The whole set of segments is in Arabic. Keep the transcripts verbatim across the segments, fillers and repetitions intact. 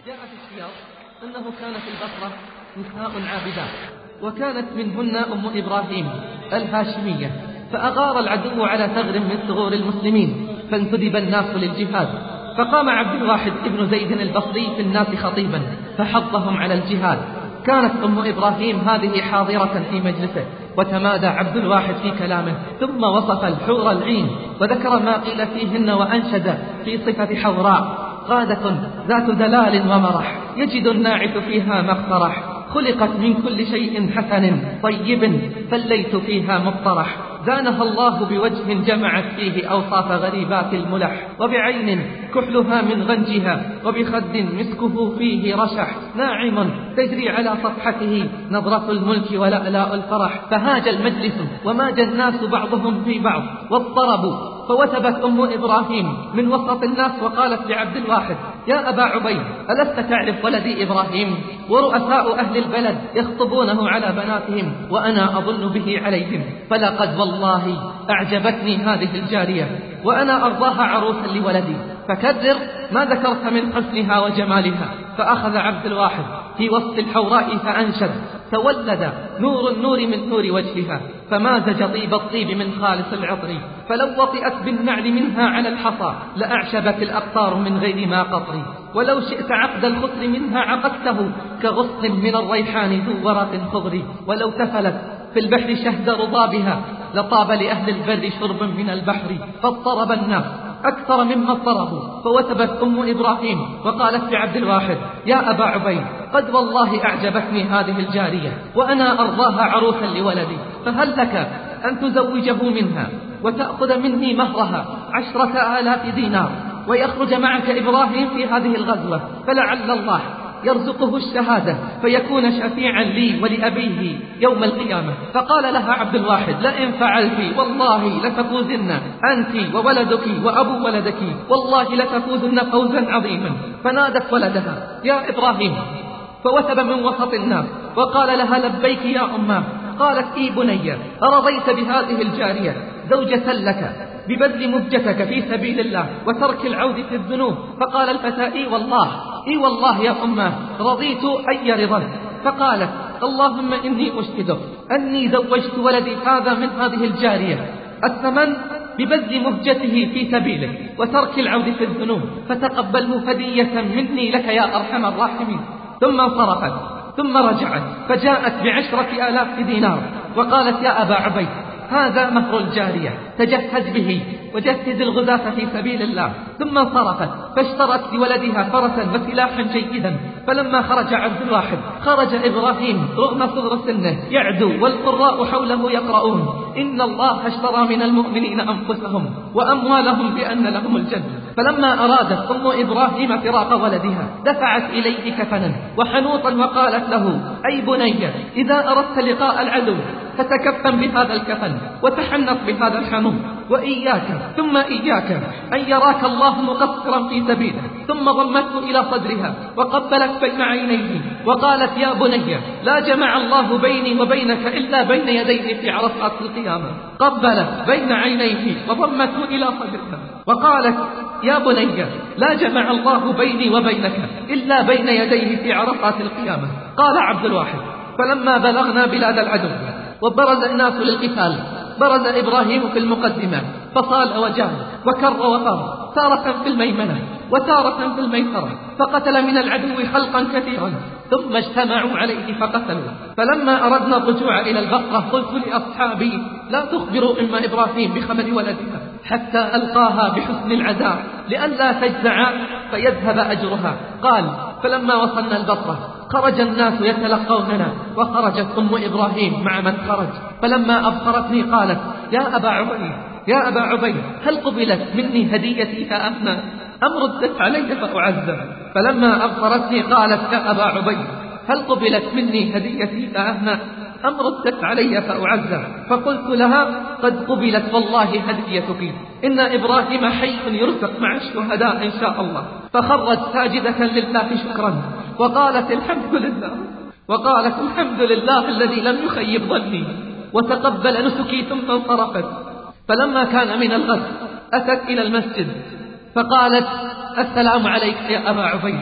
جاء في السياق أنه كان في البصرة نساء عابدات، وكانت منهن أم إبراهيم الهاشمية، فأغار العدو على ثغر من ثغور المسلمين فانتدب الناس للجهاد، فقام عبد الواحد ابن زيد البصري في الناس خطيبا فحضهم على الجهاد. كانت أم إبراهيم هذه حاضرة في مجلسه، وتمادى عبد الواحد في كلامه، ثم وصف الحور العين وذكر ما قيل فيهن، وأنشد في صفة حوراء قادة ذات دلال ومرح، يجد الناعث فيها ما اقترح، خلقت من كل شيء حسن طيب فالليت فيها مطرح، زانها الله بوجه جمعت فيه أوصاف غريبات الملح، وبعين كحلها من غنجها، وبخد مسكه فيه رشح، ناعم تجري على صفحته نظرة الملك ولألاء الفرح. فهاج المجلس وماج الناس بعضهم في بعض واضطربوا، فوثبت أم إبراهيم من وسط الناس وقالت لعبد الواحد: يا أبا عبيد، ألست تعرف ولدي إبراهيم؟ ورؤساء أهل البلد يخطبونه على بناتهم وأنا أظن به عليهم، فلقد والله أعجبتني هذه الجارية وأنا أرضاها عروسا لولدي، فكرر ما ذكرت من حسنها وجمالها. فأخذ عبد الواحد في وسط الحوراء فأنشد: تولد نور النور من نور وجهها، فمازج طيب الطيب من خالص العطر، فلو وطئت بالنعل منها على الحصى لأعشبت الأقطار من غير ما قطر، ولو شئت عقد الخصر منها عقدته كغصن من الريحان ذو ورق خضر، ولو تفلت في البحر شهد رضابها لطاب لأهل البر شرب من البحر. فاضطرب الناس أكثر مما اضطربوا، فوثبت أم إبراهيم وقالت لعبد الواحد: يا أبا عبيد، قد والله أعجبتني هذه الجارية وأنا أرضاها عروسا لولدي، فهل لك أن تزوجه منها وتأخذ مني مهرها عشرة آلاف دينار، ويخرج معك إبراهيم في هذه الغزوة، فلعل الله يرزقه الشهادة فيكون شفيعا لي ولأبيه يوم القيامة. فقال لها عبد الواحد: لئن فعلت والله لتفوزن أنت وولدك وأبو ولدك، والله لتفوزن فوزا عظيما. فنادت ولدها: يا إبراهيم، فوثب من وسط الناس وقال لها: لبيك يا أماه. قالت: إي بني، أرضيت بهذه الجارية زوجة لك ببذل مهجتك في سبيل الله وترك العود في الذنوب؟ فقال الفتى: إي والله إي والله يا أماه، رضيت أي رضا. فقالت: اللهم إني أشهدك أني زوجت ولدي هذا من هذه الجارية الثمن ببذل مهجته في سبيلك وترك العود في الذنوب، فتقبله هدية مني لك يا أرحم الراحمين. ثم انصرفت، ثم رجعت فجاءت بعشرة آلاف دينار وقالت: يا أبا عبيد، هذا مهر الجارية، تجهز به وجهز الغزاة في سبيل الله. ثم انصرفت فاشترت لولدها فرسا وسلاحا جيدا. فلما خرج عبد الواحد خرج إبراهيم رغم صغر سنه يعدو، والقراء حوله يقرؤون: إن الله اشترى من المؤمنين أنفسهم وأموالهم بأن لهم الجنة. فلما أرادت أم إبراهيم فراق ولدها دفعت إليه كفنا وحنوطا وقالت له: أي بني، إذا أردت لقاء العدو فتكفن بهذا الكفن وتحنط بهذا الحنوط، وإياك ثم إياك أن يراك الله مقصرا في سبيله. ثم ضمته إلى صدرها وقبلت بين عينيه وقالت: يا بني، لا جمع الله بيني وبينك إلا بين يديه في عرصات القيامة. قبلت بين عينيه وضمته إلى صدرها وقالت: يا بني، لا جمع الله بيني وبينك إلا بين يديه في عرصات القيامة. قال عبد الواحد: فلما بلغنا بلاد العدو وبرز الناس للقتال برز إبراهيم في المقدمة فصال وجاه وكر وفر، تارة في الميمنة وتارة في الميسرة، فقتل من العدو خلقا كثيرا ثم اجتمعوا عليه فقتلوا. فلما أردنا الرجوع إلى البصرة قلت لأصحابي: لا تخبروا أم إبراهيم بخبر ولدها حتى ألقاها بحسن العزاء لئلا تجزع فيذهب أجرها. قال: فلما وصلنا البصرة خرج الناس يتلقوننا، وخرجت أم إبراهيم مع من خرج. فلما أبصرتني قالت: يا أبا عبيد يا أبا عبيد هل قبلت مني هديتي فأهنى أم ردت علي فأعذب؟ فلما أبصرتني قالت: يا أبا عبيد هل قبلت مني هديتي فأهنى أم ردت علي فأعذب؟ فقلت لها: قد قبلت والله هديتك، إن إبراهيم حي يرزق مع الشهداء إن شاء الله. فخرت ساجدة لله شكرا وقالت: الحمد لله وقالت الحمد لله الذي لم يخيب ظني وتقبل نسكي. ثم انصرفت. فلما كان من الغد أتت إلى المسجد فقالت: السلام عليك يا أبا عبيد.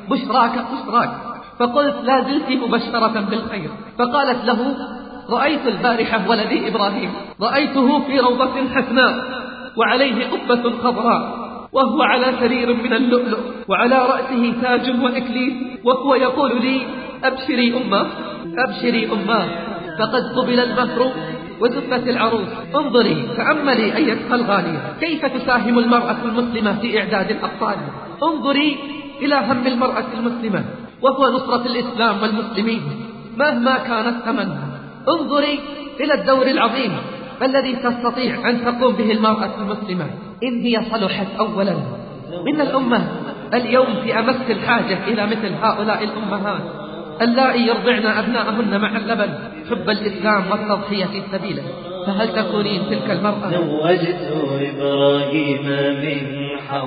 بشراك بشراك. فقلت: لا زلت مبشرة بالخير. فقالت له: رأيت البارحة ولدي إبراهيم، رأيته في روضة حسناء وعليه قبة خضراء، وهو على سرير من اللؤلؤ، وعلى رأسه تاج وإكليل، وهو يقول لي: أبشري أمه أبشري أمه، فقد قبل المهر وزفت العروس. انظري تأملي أيتها الغالية كيف تساهم المرأة المسلمة في إعداد الأطفال. انظري إلى هم المرأة المسلمة وهو نصرة الإسلام والمسلمين مهما كان الثمن. انظري إلى الدور العظيم الذي تستطيع أن تقوم به المرأة المسلمة إن هي صلحت. أولا، إن الأمة اليوم في أمس الحاجة إلى مثل هؤلاء الأمهات اللائي يرضعن أبناءهن مع اللبن حب الإسلام والتضحية في سبيله. فهل تكونين تلك المرأة؟ زوجت إبراهيم من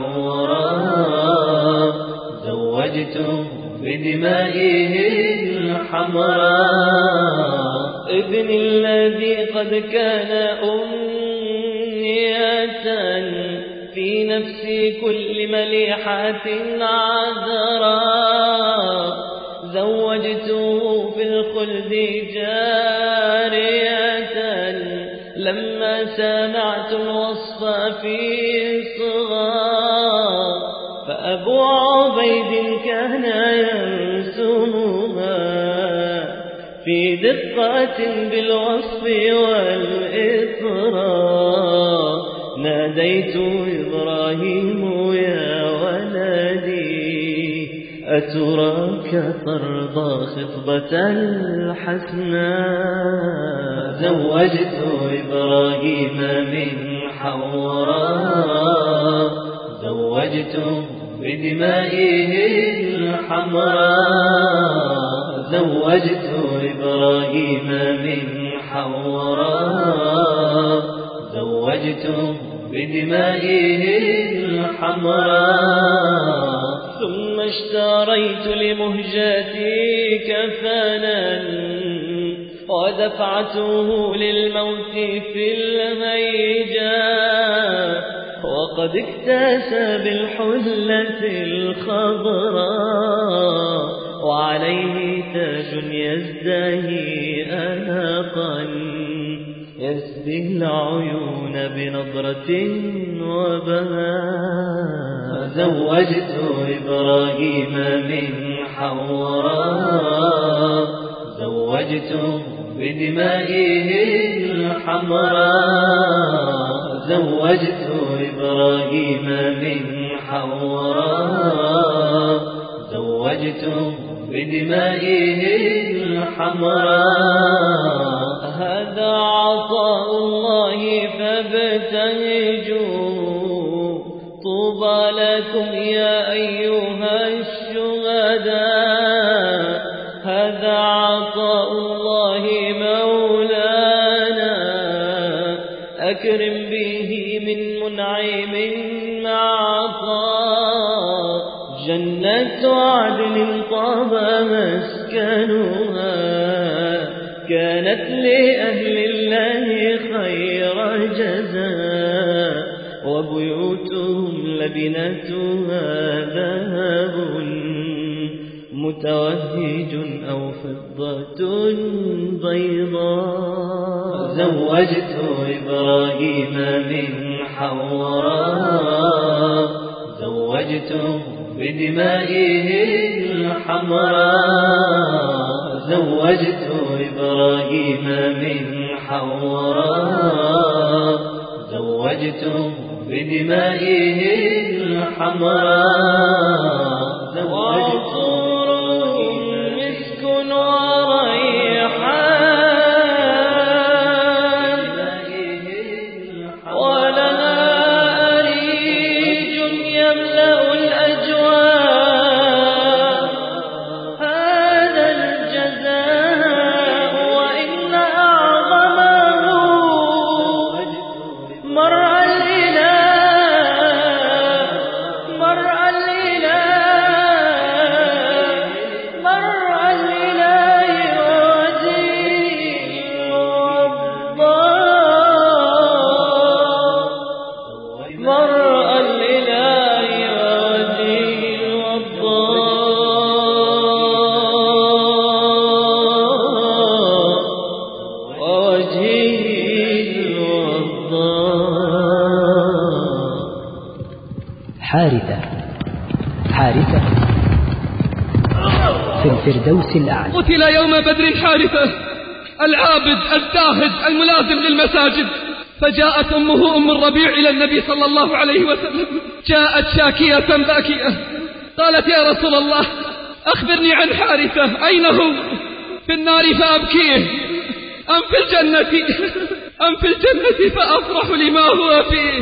حوراء، زوجته بدمائه الحمراء، ابن الذي قد كان أمنية في نفس كل مليحة عذراء. زوجته في الخلد جارية لما سمعت الوصف في الصغار، فأبو عبيد كان ينسمها في دقة بالوصف والإطراء. ناديت إبراهيم يا ولدي، أتراك ترضى خطبة الحسناء. زوجت إبراهيم من حوراء، زوجته بدمائه الحمراء، زوجت إبراهيم من حوراء، زوجته بدمائه الحمراء. ثم اشتريت لمهجتي كفانا ودفعته للموت في الهيجا، وقد اكتسى بالحلة الخضراء، وعليه تاج يزدهي أناقا يسدي العيون بنظرة وبهاء. زوجت إبراهيم من حوراء، زوجته بدمائه الحمراء، زوجت إبراهيم من حوراء، زوجته بدمائه الحمراء. هذا عطاء الله فابتهجوا، طوبى لكم يا أيها الشهداء. هذا عطاء الله مولانا، أكرم به من منعم مع عطاء. جنة عدن طاب مسكنها، كانت لأهل الله خير جزاء. وبيوتهم لبنتها ذهب متوهج أو فضة بيضاء. زوجت إبراهيم من حوراء، زوجته بدمائه الحمراء، زوجت إبراهيم من حوراء، زوجته بدمائه الحمراء. وعطور مسك وريحان، ولنا أريج يملأ الأجواء. هذا الجزاء وإن أعظمه مرء الإله، مرء الإله في الفردوس الأعلى. قتل يوم بدر حارثة العابد الزاهد الملازم للمساجد. فجاءت أمه أم الربيع إلى النبي صلى الله عليه وسلم، جاءت شاكية باكية، قالت يا رسول الله أخبرني عن حارثة، أين هو؟ في النار فأبكيه أم في الجنة أم في الجنة فأفرح لما هو فيه؟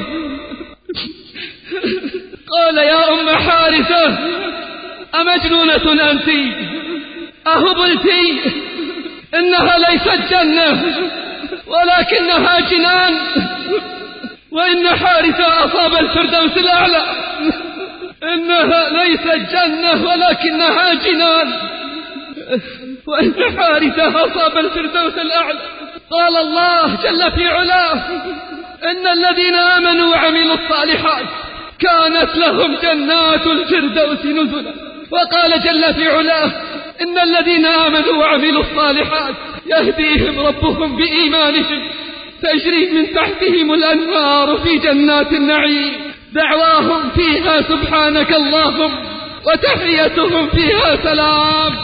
قال يا أم حارثة أمجنونة أنت أهبلتي؟ إنها ليست جنة ولكنها جنان، وإن حارثة أصاب الفردوس الأعلى. إنها ليست جنة ولكنها جنان، وإن حارثة أصاب الفردوس الأعلى. قال الله جل في علاه إن الذين آمنوا وعملوا الصالحات كانت لهم جنات الفردوس نزلا. وقال جل في علاه إن الذين آمنوا وعملوا الصالحات يهديهم ربهم بإيمانهم تجري من تحتهم الأنهار في جنات النعيم، دعواهم فيها سبحانك اللهم وتحيتهم فيها سلام.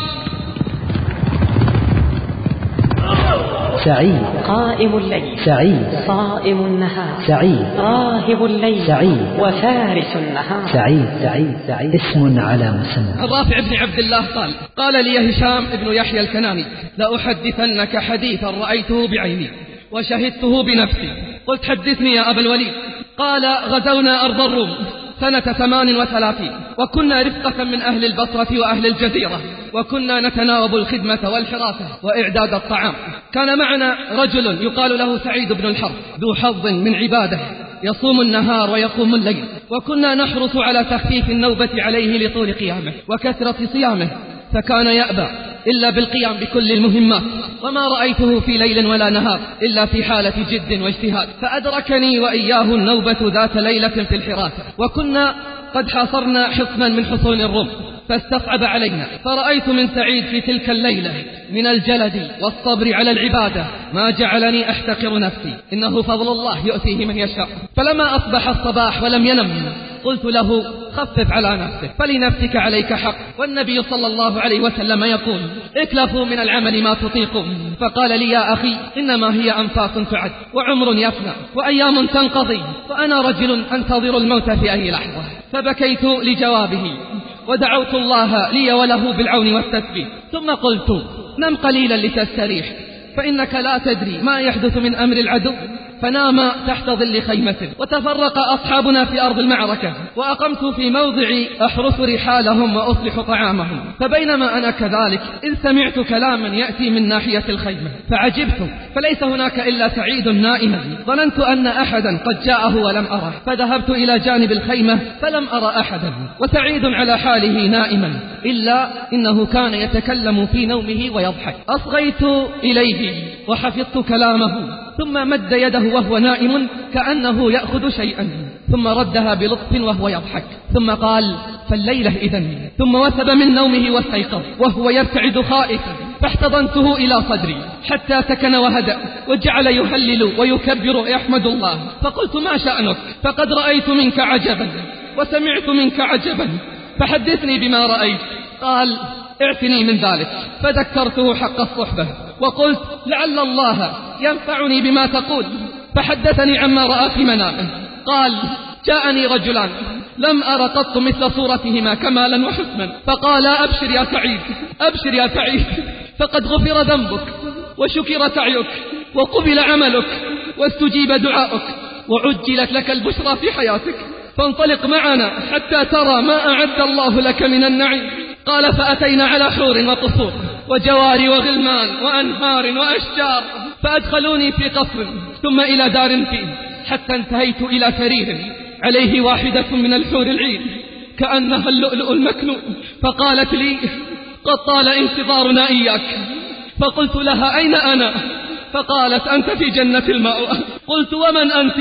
سعيد قائم الليل، سعيد صائم النهار، سعيد راهب الليل، سعيد وفارس النهار. سعيد سعيد سعيد اسم على مسمى. الرافع بن عبد الله قال قال لي هشام ابن يحيى الكناني لأحدثنك حديثا رأيته بعيني وشهدته بنفسي. قلت حدثني يا أبا الوليد. قال غزونا أرض الروم سنة ثمان وثلاثين، وكنا رفقة من أهل البصرة وأهل الجزيرة، وكنا نتناوب الخدمة والحراسة وإعداد الطعام. كان معنا رجل يقال له سعيد بن الحرب ذو حظ من عباده، يصوم النهار ويقوم الليل، وكنا نحرص على تخفيف النوبة عليه لطول قيامه وكثرة صيامه، فكان يأبى إلا بالقيام بكل المهمات، وما رأيته في ليل ولا نهار إلا في حالة جد واجتهاد. فأدركني وإياه النوبة ذات ليلة في الحراسة، وكنا قد حاصرنا حصنا من حصون الروم فاستصعب علينا، فرأيت من سعيد في تلك الليلة من الجلد والصبر على العبادة ما جعلني أحتقر نفسي، إنه فضل الله يؤتيه من يشاء. فلما أصبح الصباح ولم ينم قلت له خفف على نفسك فلنفسك عليك حق، والنبي صلى الله عليه وسلم يقول اكلفوا من العمل ما تطيقون. فقال لي يا أخي إنما هي أنفاس تعد وعمر يفنى وأيام تنقضي، وأنا رجل أنتظر الموت في أي لحظة. فبكيت لجوابه ودعوت الله لي وله بالعون والتثبيت، ثم قلت نم قليلا لتستريح فإنك لا تدري ما يحدث من أمر العدو. فنام تحت ظل خيمة، وتفرق أصحابنا في أرض المعركة، وأقمت في موضع أحرس رحالهم وأصلح طعامهم. فبينما أنا كذلك إذ سمعت كلاما يأتي من ناحية الخيمة فعجبت، فليس هناك إلا سعيد نائما. ظننت أن أحدا قد جاءه ولم أره، فذهبت إلى جانب الخيمة فلم أرى أحدا، وسعيد على حاله نائما، إلا إنه كان يتكلم في نومه ويضحك. أصغيت إليه وحفظت كلامه، ثم مد يده وهو نائم كأنه يأخذ شيئا، ثم ردها بلطف وهو يضحك، ثم قال فالليلة إذن. ثم وثب من نومه واستيقظ وهو يرتعد خائفا، فاحتضنته إلى صدري حتى سكن وهدأ، وجعل يهلل ويكبر يحمد الله. فقلت ما شأنك؟ فقد رأيت منك عجبا وسمعت منك عجبا، فحدثني بما رأيت. قال اعتني من ذلك. فذكرته حق الصحبة وقلت لعل الله ينفعني بما تقول، فحدثني عما رأى في منامه. قال جاءني رجلان لم أر قط مثل صورتهما كمالا وحسنا، فقال أبشر يا سعيد، أبشر يا سعيد، فقد غفر ذنبك وشكر سعيك وقبل عملك واستجيب دعاؤك وعجلت لك البشرى في حياتك، فانطلق معنا حتى ترى ما أعد الله لك من النعيم. قال فأتينا على حور وقصور وجوار وغلمان وأنهار وأشجار، فأدخلوني في قصر ثم إلى دار فيه، حتى انتهيت إلى سرير عليه واحدة من الحور العين كأنها اللؤلؤ المكنون، فقالت لي قد طال انتظارنا إياك. فقلت لها أين أنا؟ فقالت أنت في جنة المأوى. قلت ومن أنت؟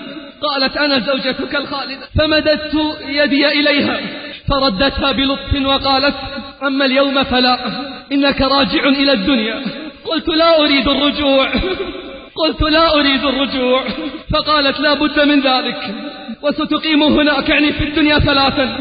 قالت أنا زوجتك الخالدة. فمددت يدي إليها فردتها بلطف وقالت أما اليوم فلا، إنك راجع إلى الدنيا. قلت لا أريد الرجوع، قلت لا أريد الرجوع. فقالت لا بد من ذلك، وستقيم هناك يعني في الدنيا ثلاثا،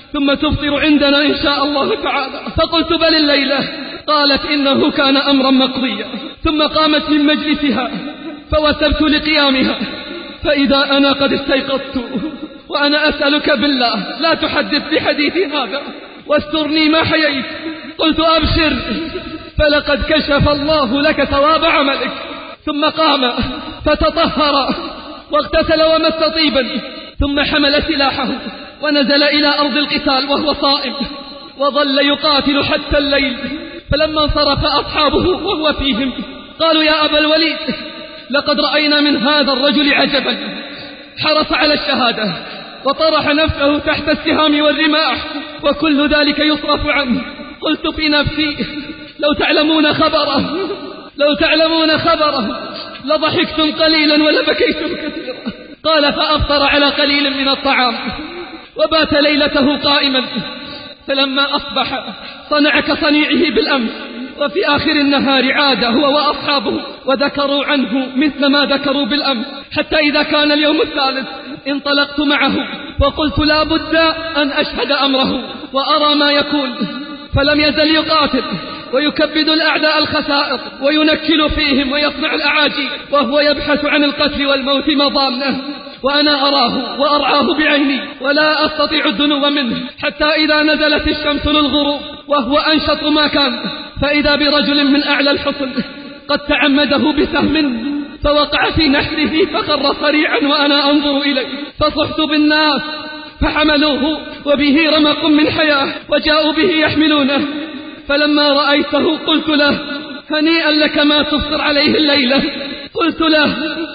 ثم تفطر عندنا إن شاء الله تعالى. فقلت بل الليلة. قالت إنه كان أمرا مقضيا. ثم قامت من مجلسها فوثبت لقيامها، فإذا أنا قد استيقظت وأنا أسألك بالله لا تحدث بحديثي هذا واسترني ما حييت. قلت أبشر فلقد كشف الله لك ثواب عملك. ثم قام فتطهر واغتسل ومس طيبا، ثم حمل سلاحه ونزل إلى أرض القتال وهو صائم، وظل يقاتل حتى الليل. فلما انصرف أصحابه وهو فيهم قالوا يا أبا الوليد لقد رأينا من هذا الرجل عجبا، حرص على الشهادة وطرح نفسه تحت السهام والرماح وكل ذلك يصرف عنه. قلت في نفسي لو تعلمون خبره لو تعلمون خبره لضحكتم قليلا ولبكيتم كثيرا. قال فأفطر على قليل من الطعام وبات ليلته قائما، فلما أصبح صنع كصنيعه بالأمس، وفي آخر النهار عاد هو وأصحابه وذكروا عنه مثل ما ذكروا بالأمس، حتى إذا كان اليوم الثالث انطلقت معه وقلت لا بد أن أشهد أمره وأرى ما يكون. فلم يزل يقاتل ويكبد الأعداء الخسائر وينكل فيهم ويصنع الأعاجيب، وهو يبحث عن القتل والموت مضامنه، وأنا أراه وأرعاه بعيني ولا أستطيع الدنو منه، حتى إذا نزلت الشمس للغروب وهو أنشط ما كان، فإذا برجل من أعلى الحصن قد تعمده بسهم فوقع في نحره فخر صريعا وأنا أنظر إليه، فصحت بالناس فحملوه وبه رمق من حياة وجاءوا به يحملونه. فلما رأيته قلت له هنيئا لك ما تفطر عليه الليلة. قلت له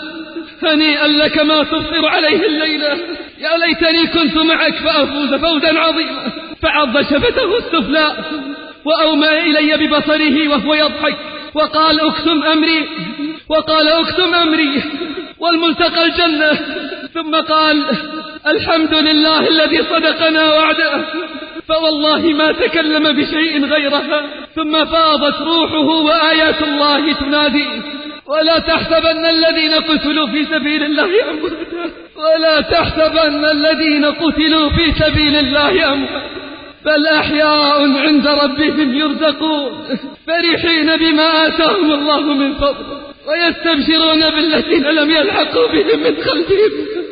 هنيئا لك ما تفطر عليه الليلة، يا ليتني كنت معك فأفوز فوزا عظيما. فعض شفته السفلى وأومى إلي ببصره وهو يضحك وقال اكتم أمري وقال اكتم أمري والملتقى الجنة. ثم قال الحمد لله الذي صدقنا وعده، فوالله ما تكلم بشيء غيرها. ثم فاضت روحه وآيات الله تنادي ولا تحسبن الذين قتلوا في سبيل الله أمواتا ولا تحسبن الذين قتلوا في سبيل الله أمواتا بل أحياء عند ربهم يرزقون فرحين بما آتاهم الله من فضله ويستبشرون بالذين لم يلحقوا بهم من خلفهم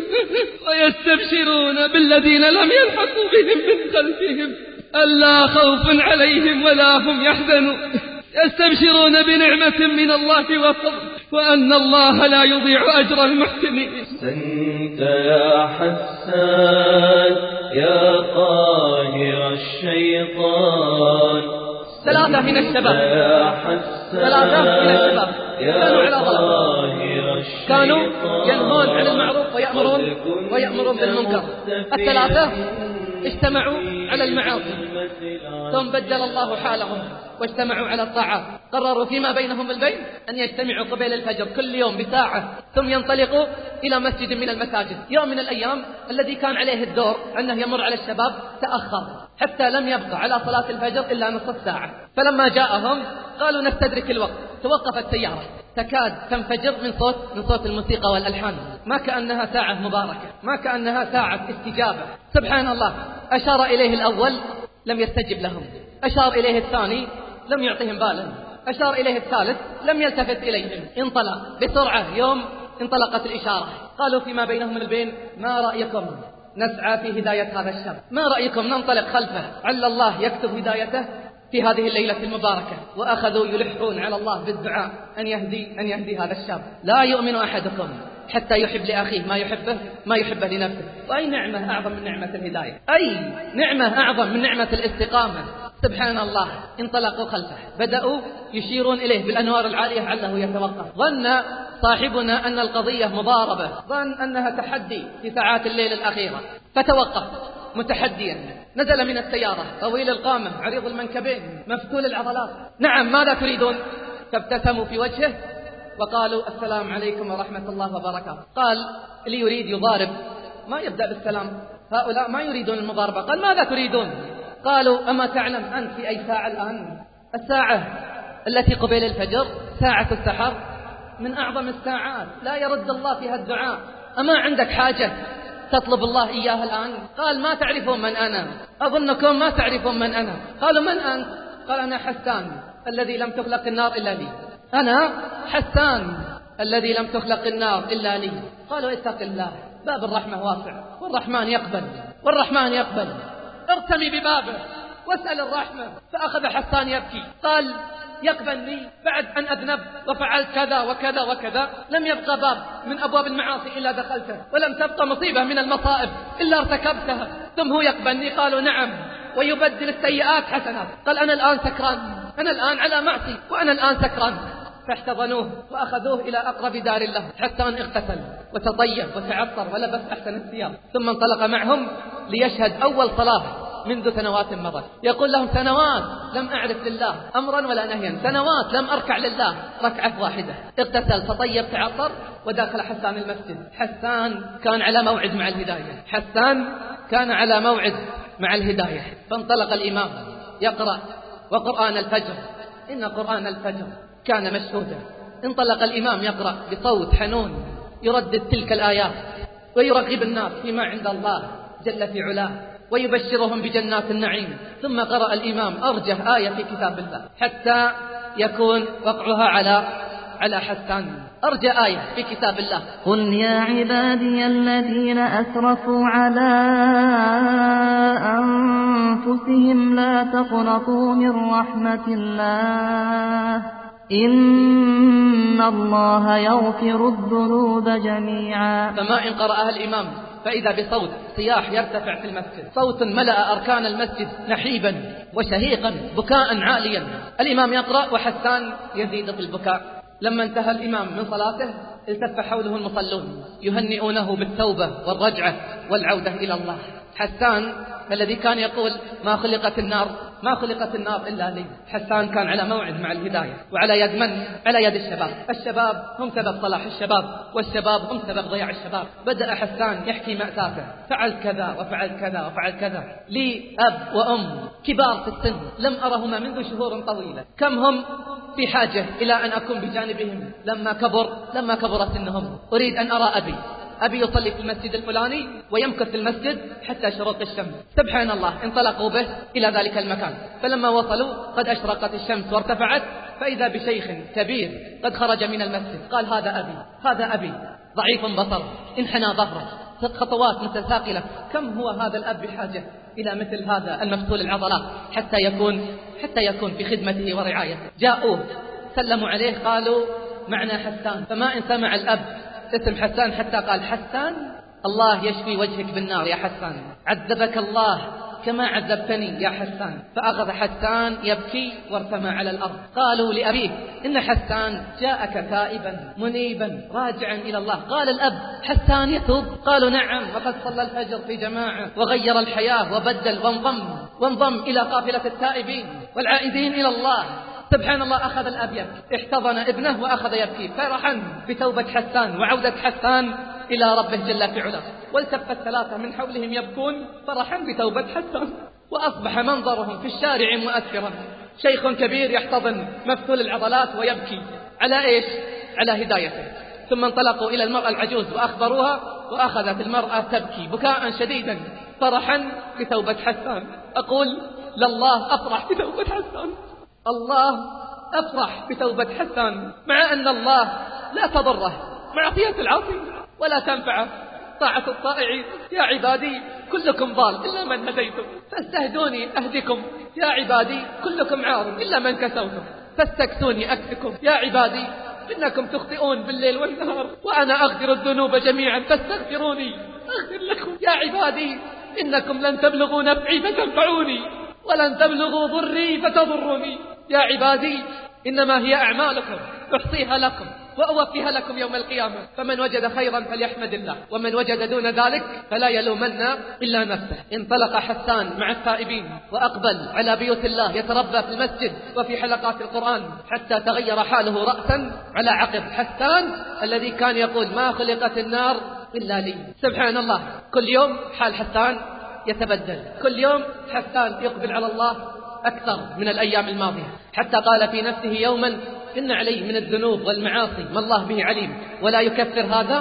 ويستبشرون بالذين لم يلحقوا بهم من خلفهم ألا خوف عليهم ولا هم يحزنون يستبشرون بنعمة من الله وفضل وأن الله لا يضيع أجر المحسنين. أنت يا حسان يا قاهر الشيطان، ثلاثة من الشباب يا حسان ثلاثة من الشباب كانوا على ظلام، كانوا ينهون عن المعروف ويأمرون ويأمرون بالمنكر. الثلاثة اجتمعوا على المعاصي ثم بدل الله حالهم واجتمعوا على الطاعات. قرروا فيما بينهم البين أن يجتمعوا قبيل الفجر كل يوم بساعة ثم ينطلقوا إلى مسجد من المساجد. يوم من الأيام الذي كان عليه الدور أنه يمر على الشباب تأخر حتى لم يبقى على صلاة الفجر إلا نصف ساعة. فلما جاءهم قالوا نستدرك الوقت. توقفت سيارة تكاد تنفجر من صوت من صوت الموسيقى والألحان، ما كأنها ساعة مباركة، ما كأنها ساعة استجابة. سبحان الله، أشار إليه الأول لم يستجب لهم، أشار إليه الثاني لم يعطهم بالا، أشار إليه الثالث لم يلتفت إليهم. انطلق بسرعة. يوم انطلقت الإشارة قالوا فيما بينهم البين ما رأيكم نسعى في هداية هذا الشاب؟ ما رأيكم ننطلق خلفه عل الله يكتب هدايته في هذه الليلة المباركة؟ وأخذوا يلحون على الله بالدعاء أن يهدي أن يهدي هذا الشاب. لا يؤمن أحدكم حتى يحب لأخيه ما يحبه ما يحبه لنفسه. وأي نعمة أعظم من نعمة الهداية؟ أي نعمة أعظم من نعمة الاستقامة؟ سبحان الله. انطلقوا خلفه بدأوا يشيرون إليه بالأنوار العالية عله يتوقف. ظن صاحبنا أن القضية مضاربة، ظن أنها تحدي في ساعات الليل الأخيرة فتوقف متحديا. نزل من السيارة طويل القامة عريض المنكبين مفتول العضلات. نعم ماذا تريدون؟ فابتسموا في وجهه وقالوا السلام عليكم ورحمة الله وبركاته. قال اللي يريد يضارب ما يبدأ بالسلام، هؤلاء ما يريدون المضاربة. قال ماذا تريدون؟ قالوا أما تعلم أنت في أي ساعة الآن؟ الساعة التي قبيل الفجر ساعة السحر من أعظم الساعات لا يرد الله فيها الدعاء. أما عندك حاجة تطلب الله إياها الآن؟ قال ما تعرفون من أنا، أظنكم ما تعرفون من أنا. قالوا من أنت؟ قال أنا حسان الذي لم تخلق النار إلا لي، أنا حسان الذي لم تخلق النار إلا لي. قالوا اتق الله، باب الرحمة واسع والرحمن يقبل، والرحمن يقبل، ارتمي ببابه واسأل الرحمة. فأخذ حسان يبكي، قال يقبلني بعد أن أذنب وفعلت كذا وكذا وكذا، لم يبقى باب من أبواب المعاصي إلا دخلته، ولم تبقى مصيبة من المصائب إلا ارتكبتها، ثم هو يقبلني. قالوا نعم، ويبدل السيئات حسنات. قال أنا الآن سكران، أنا الآن على معصي وأنا الآن سكران. فاحتضنوه وأخذوه إلى أقرب دار الله، حتى أن اغتسل وتطيب وتعطر ولبس أحسن الثياب، ثم انطلق معهم ليشهد أول صلاة منذ سنوات مضت. يقول لهم سنوات لم أعرف لله أمرا ولا نهيا، سنوات لم أركع لله ركعة واحدة. اغتسل تطيب تعطر ودخل حسان المسجد. حسان كان على موعد مع الهداية، حسان كان على موعد مع الهداية. فانطلق الإمام يقرأ وقرآن الفجر، إن قرآن الفجر كان مشهودا. انطلق الإمام يقرأ بصوت حنون يردد تلك الآيات ويرغب الناس فيما عند الله جل في علاه ويبشرهم بجنات النعيم. ثم قرأ الإمام أرجح آية في كتاب الله حتى يكون وقعها على على حسان. أرجى آية في كتاب الله: قل يا عبادي الذين أسرفوا على أنفسهم لا تقنطوا من رحمة الله إن الله يغفر الذنوب جميعا. فما إن قرأها الإمام فإذا بصوت صياح يرتفع في المسجد، صوت ملأ أركان المسجد نحيبا وشهيقا بكاء عاليا. الإمام يقرأ وحسان يزيد في البكاء. لما انتهى الإمام من صلاته التف حوله المصلون يهنئونه بالتوبة والرجعة والعودة إلى الله. حسان الذي كان يقول ما خلقت النار ما خلقت النار إلا لي، حسان كان على موعد مع الهداية، وعلى يد من؟ على يد الشباب. الشباب هم سبب صلاح الشباب، والشباب هم سبب ضياع الشباب. بدأ حسان يحكي مأساته، فعلت كذا وفعلت كذا وفعلت كذا. لي أب وأم كبار في السن لم أرهما منذ شهور طويلة، كم هم في حاجة إلى أن أكون بجانبهم لما كبر لما كبر سنهم. أريد أن أرى أبي أبي يصلي في المسجد الفلاني ويمكث في المسجد حتى شروق الشمس. سبحان الله، انطلقوا به إلى ذلك المكان، فلما وصلوا قد أشرقت الشمس وارتفعت، فإذا بشيخ كبير قد خرج من المسجد. قال هذا أبي هذا أبي ضعيف بصر، انحنى ظهره، خطوات متثاقلة. كم هو هذا الأب بحاجة إلى مثل هذا المفتول العضلات حتى يكون حتى يكون في خدمته ورعايته. جاءوه سلموا عليه قالوا معنا حسان. فما إن سمع الأب اسم حسان حتى قال حسان الله يشفي وجهك بالنار يا حسان، عذبك الله كما عذبتني يا حسان. فأخذ حسان يبكي وارتمى على الأرض. قالوا لأبيه إن حسان جاءك تائبا منيبا راجعا إلى الله. قال الأب حسان يتوب؟ قالوا نعم، وقد صلى الفجر في جماعة وغير الحياة وبدل وانضم وانضم إلى قافلة التائبين والعائدين إلى الله. سبحان الله، أخذ الأب يبكي، احتضن ابنه وأخذ يبكي فرحا بتوبة حسان وعودة حسان إلى ربه جل في علاه. والتف الثلاثة من حولهم يبكون فرحا بتوبة حسان، وأصبح منظرهم في الشارع مؤثرا. شيخ كبير يحتضن مفتول العضلات ويبكي على إيش؟ على هدايته. ثم انطلقوا إلى المرأة العجوز وأخبروها، وأخذت المرأة تبكي بكاء شديدا فرحا بتوبة حسان. أقول لله أفرح بتوبة حسان، الله أفرح بتوبة حسان، مع أن الله لا تضره معصية العاصي ولا تنفعه طاعة الطائعين. يا عبادي كلكم ضال إلا من هديتم فاستهدوني أهدكم، يا عبادي كلكم عار إلا من كسوتم فاستكسوني أكسكم. يا عبادي إنكم تخطئون بالليل والنهار وأنا أغفر الذنوب جميعا فاستغفروني أغفر لكم. يا عبادي إنكم لن تبلغوا نفعي فتنفعوني ولن تبلغوا ضري فتضروني. يا عبادي إنما هي أعمالكم أحصيها لكم وأوفيها لكم يوم القيامة، فمن وجد خيرا فليحمد الله ومن وجد دون ذلك فلا يلومن إلا نفسه. انطلق حسان مع التائبين وأقبل على بيوت الله يتربى في المسجد وفي حلقات القرآن حتى تغير حاله رأسا على عقب. حسان الذي كان يقول ما خلقت النار إلا لي. سبحان الله، كل يوم حال حسان يتبدل، كل يوم حسان يقبل على الله أكثر من الأيام الماضية، حتى قال في نفسه يوما إن علي من الذنوب والمعاصي ما الله به عليم ولا يكفر هذا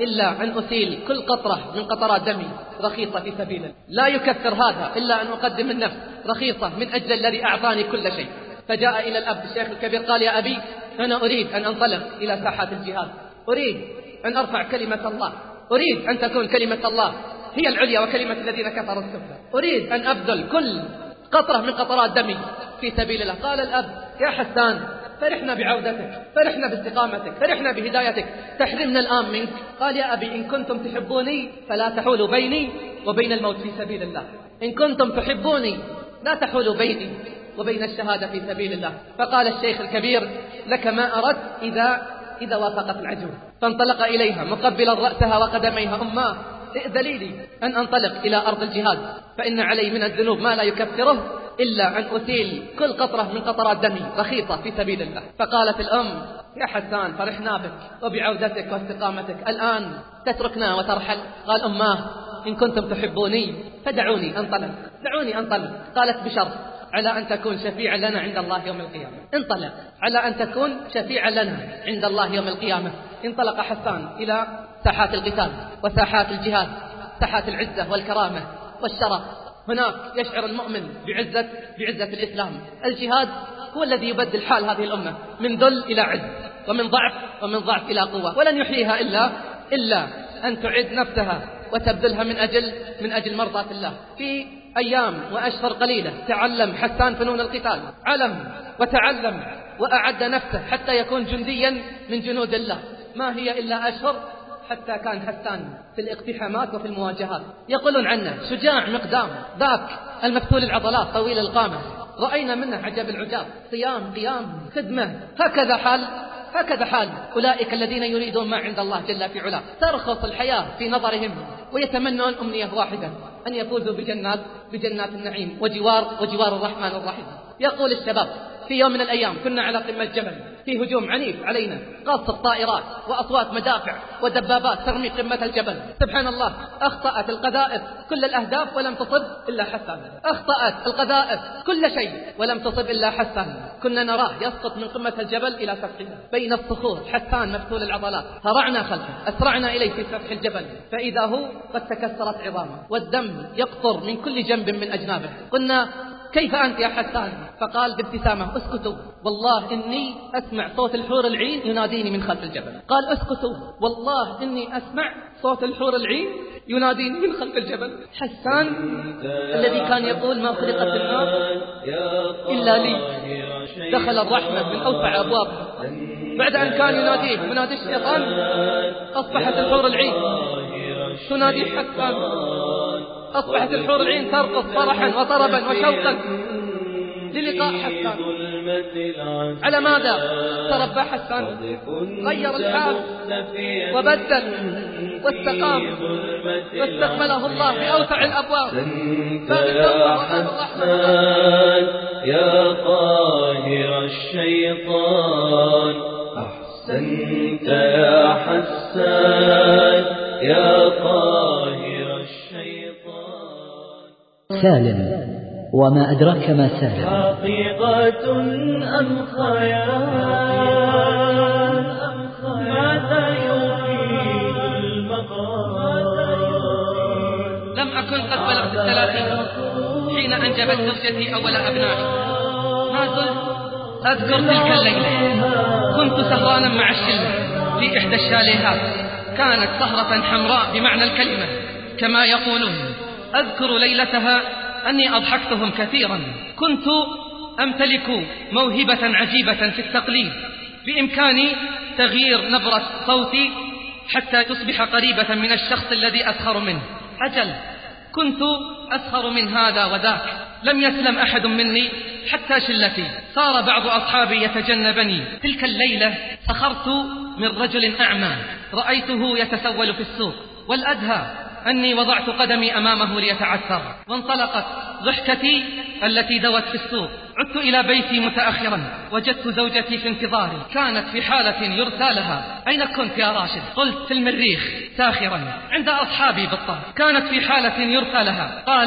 إلا أن أسيل كل قطرة من قطرات دمي رخيصة في سبيل الله. لا يكثر هذا إلا أن أقدم النفس رخيصة من أجل الذي أعطاني كل شيء. فجاء إلى الأب الشيخ الكبير قال: يا أبي، أنا أريد أن أنطلق إلى ساحات الجهاد، أريد أن أرفع كلمة الله، أريد أن تكون كلمة الله هي العليا وكلمة الذين كفروا السفلى، أريد أن أبذل كل قطرة من قطرات دمي في سبيل الله. قال الأب: يا حسان، فرحنا بعودتك، فرحنا باستقامتك، فرحنا بهدايتك، تحرمنا الآن منك. قال: يا أبي، إن كنتم تحبوني فلا تحولوا بيني وبين الموت في سبيل الله، إن كنتم تحبوني لا تحولوا بيني وبين الشهادة في سبيل الله. فقال الشيخ الكبير: لك ما أردت إذا إذا وافقت العجوز. فانطلق إليها مقبلا رأسها وقدميها: أماه، ائذني لي أن أنطلق إلى أرض الجهاد، فإن علي من الذنوب ما لا يكفره إلا أن أسيل كل قطرة من قطرات دمي رخيصة في سبيل الله. فقالت الأم: يا حسان، فرحنا بك وبعودتك واستقامتك، الآن تتركنا وترحل؟ قال: أماه، إن كنتم تحبوني فدعوني أنطلق، دعوني أنطلق. قالت: بشرط، على أن تكون شفيعا لنا عند الله يوم القيامة. انطلق على أن تكون شفيعا لنا عند الله يوم القيامة. انطلق حسان إلى ساحات القتال وساحات الجهاد، ساحات العزة والكرامة والشرف. هناك يشعر المؤمن بعزة بعزة الإسلام. الجهاد هو الذي يبدل حال هذه الأمة من ذل إلى عز، ومن ضعف ومن ضعف إلى قوة، ولن يحييها إلا إلا أن تعد نفسها وتبذلها من أجل من أجل مرضاة الله. في أيام وأشهر قليلة تعلم حسان فنون القتال، علم وتعلم وأعد نفسه حتى يكون جنديا من جنود الله. ما هي إلا أشهر حتى كان حسان في الاقتحامات وفي المواجهات. يقولون عنه شجاع مقدام، ذاك المفتول العضلات طويل القامة، رأينا منه عجب العجاب، صيام قيام خدمة. هكذا حال هكذا حال أولئك الذين يريدون ما عند الله جل في علاه. ترخص الحياة في نظرهم ويتمنون أمنية واحدة، أن يفوزوا بجنات بجنات النعيم وجوار وجوار الرحمن الرحيم. يقول الشباب: في يوم من الأيام كنا على قمة جبل، في هجوم عنيف علينا، قصف طائرات وأصوات مدافع ودبابات ترمي قمة الجبل. سبحان الله، أخطأت القذائف كل الأهداف ولم تصب إلا حسان، أخطأت القذائف كل شيء ولم تصب إلا حسان. كنا نراه يسقط من قمة الجبل إلى سفحها بين الصخور، حسان مفتول العضلات. هرعنا خلفه، أسرعنا إليه في سفح الجبل، فإذا هو قد تكسرت عظامه والدم يقطر من كل جنب من أجنابه. قلنا: كيف أنت يا حسان؟ فقال بابتسامة: اسكتوا، والله إني أسمع صوت الحور العين يناديني من خلف الجبل. قال: اسكتوا، والله إني أسمع صوت الحور العين يناديني من خلف الجبل. حسان الذي كان يقول: ما خلقت النار إلا لي، دخل الرحمة من أوسع أبوابها. بعد أن كان يناديه منادي الشيطان، أصبحت الحور العين تنادي حسان، أصبحت الحور العين ترقص فرحا وطربا وشوقا للقاء حسان. على ماذا تربى حسان؟ غير الحال وبدل واستقام واستقبله الله بأوسع الأبواب. يا حسان يا قاهر الشيطان، أحسنت يا حسان يا قاهر الشيطان. سالم، وما أدراك ما سالم؟ حقيقة أم خيال؟ ماذا يفيد المقال؟ لم أكن قد بلغت الثلاثين حين أنجبت زوجتي أول أبنائي. ما زلت أذكر تلك الليلة، كنت سهرانا مع الشلة في إحدى الشاليهات، كانت سهرة حمراء بمعنى الكلمة كما يقولون. أذكر ليلتها أني أضحكتهم كثيرا. كنت أمتلك موهبة عجيبة في التقليد، بإمكاني تغيير نبرة صوتي حتى تصبح قريبة من الشخص الذي أسخر منه. أجل، كنت أسخر من هذا وذاك، لم يسلم أحد مني حتى شلتي. صار بعض أصحابي يتجنبني. تلك الليلة سخرت من رجل أعمى رأيته يتسول في السوق، والأدهى أني وضعت قدمي أمامه ليتعثر، وانطلقت ضحكتي التي دوت في السوق. عدت إلى بيتي متأخرا، وجدت زوجتي في انتظاري، كانت في حالة يرثى لها. أين كنت يا راشد؟ قلت: في المريخ ساخرا عند أصحابي بالطهر. كانت في حالة يرثى لها. قالت: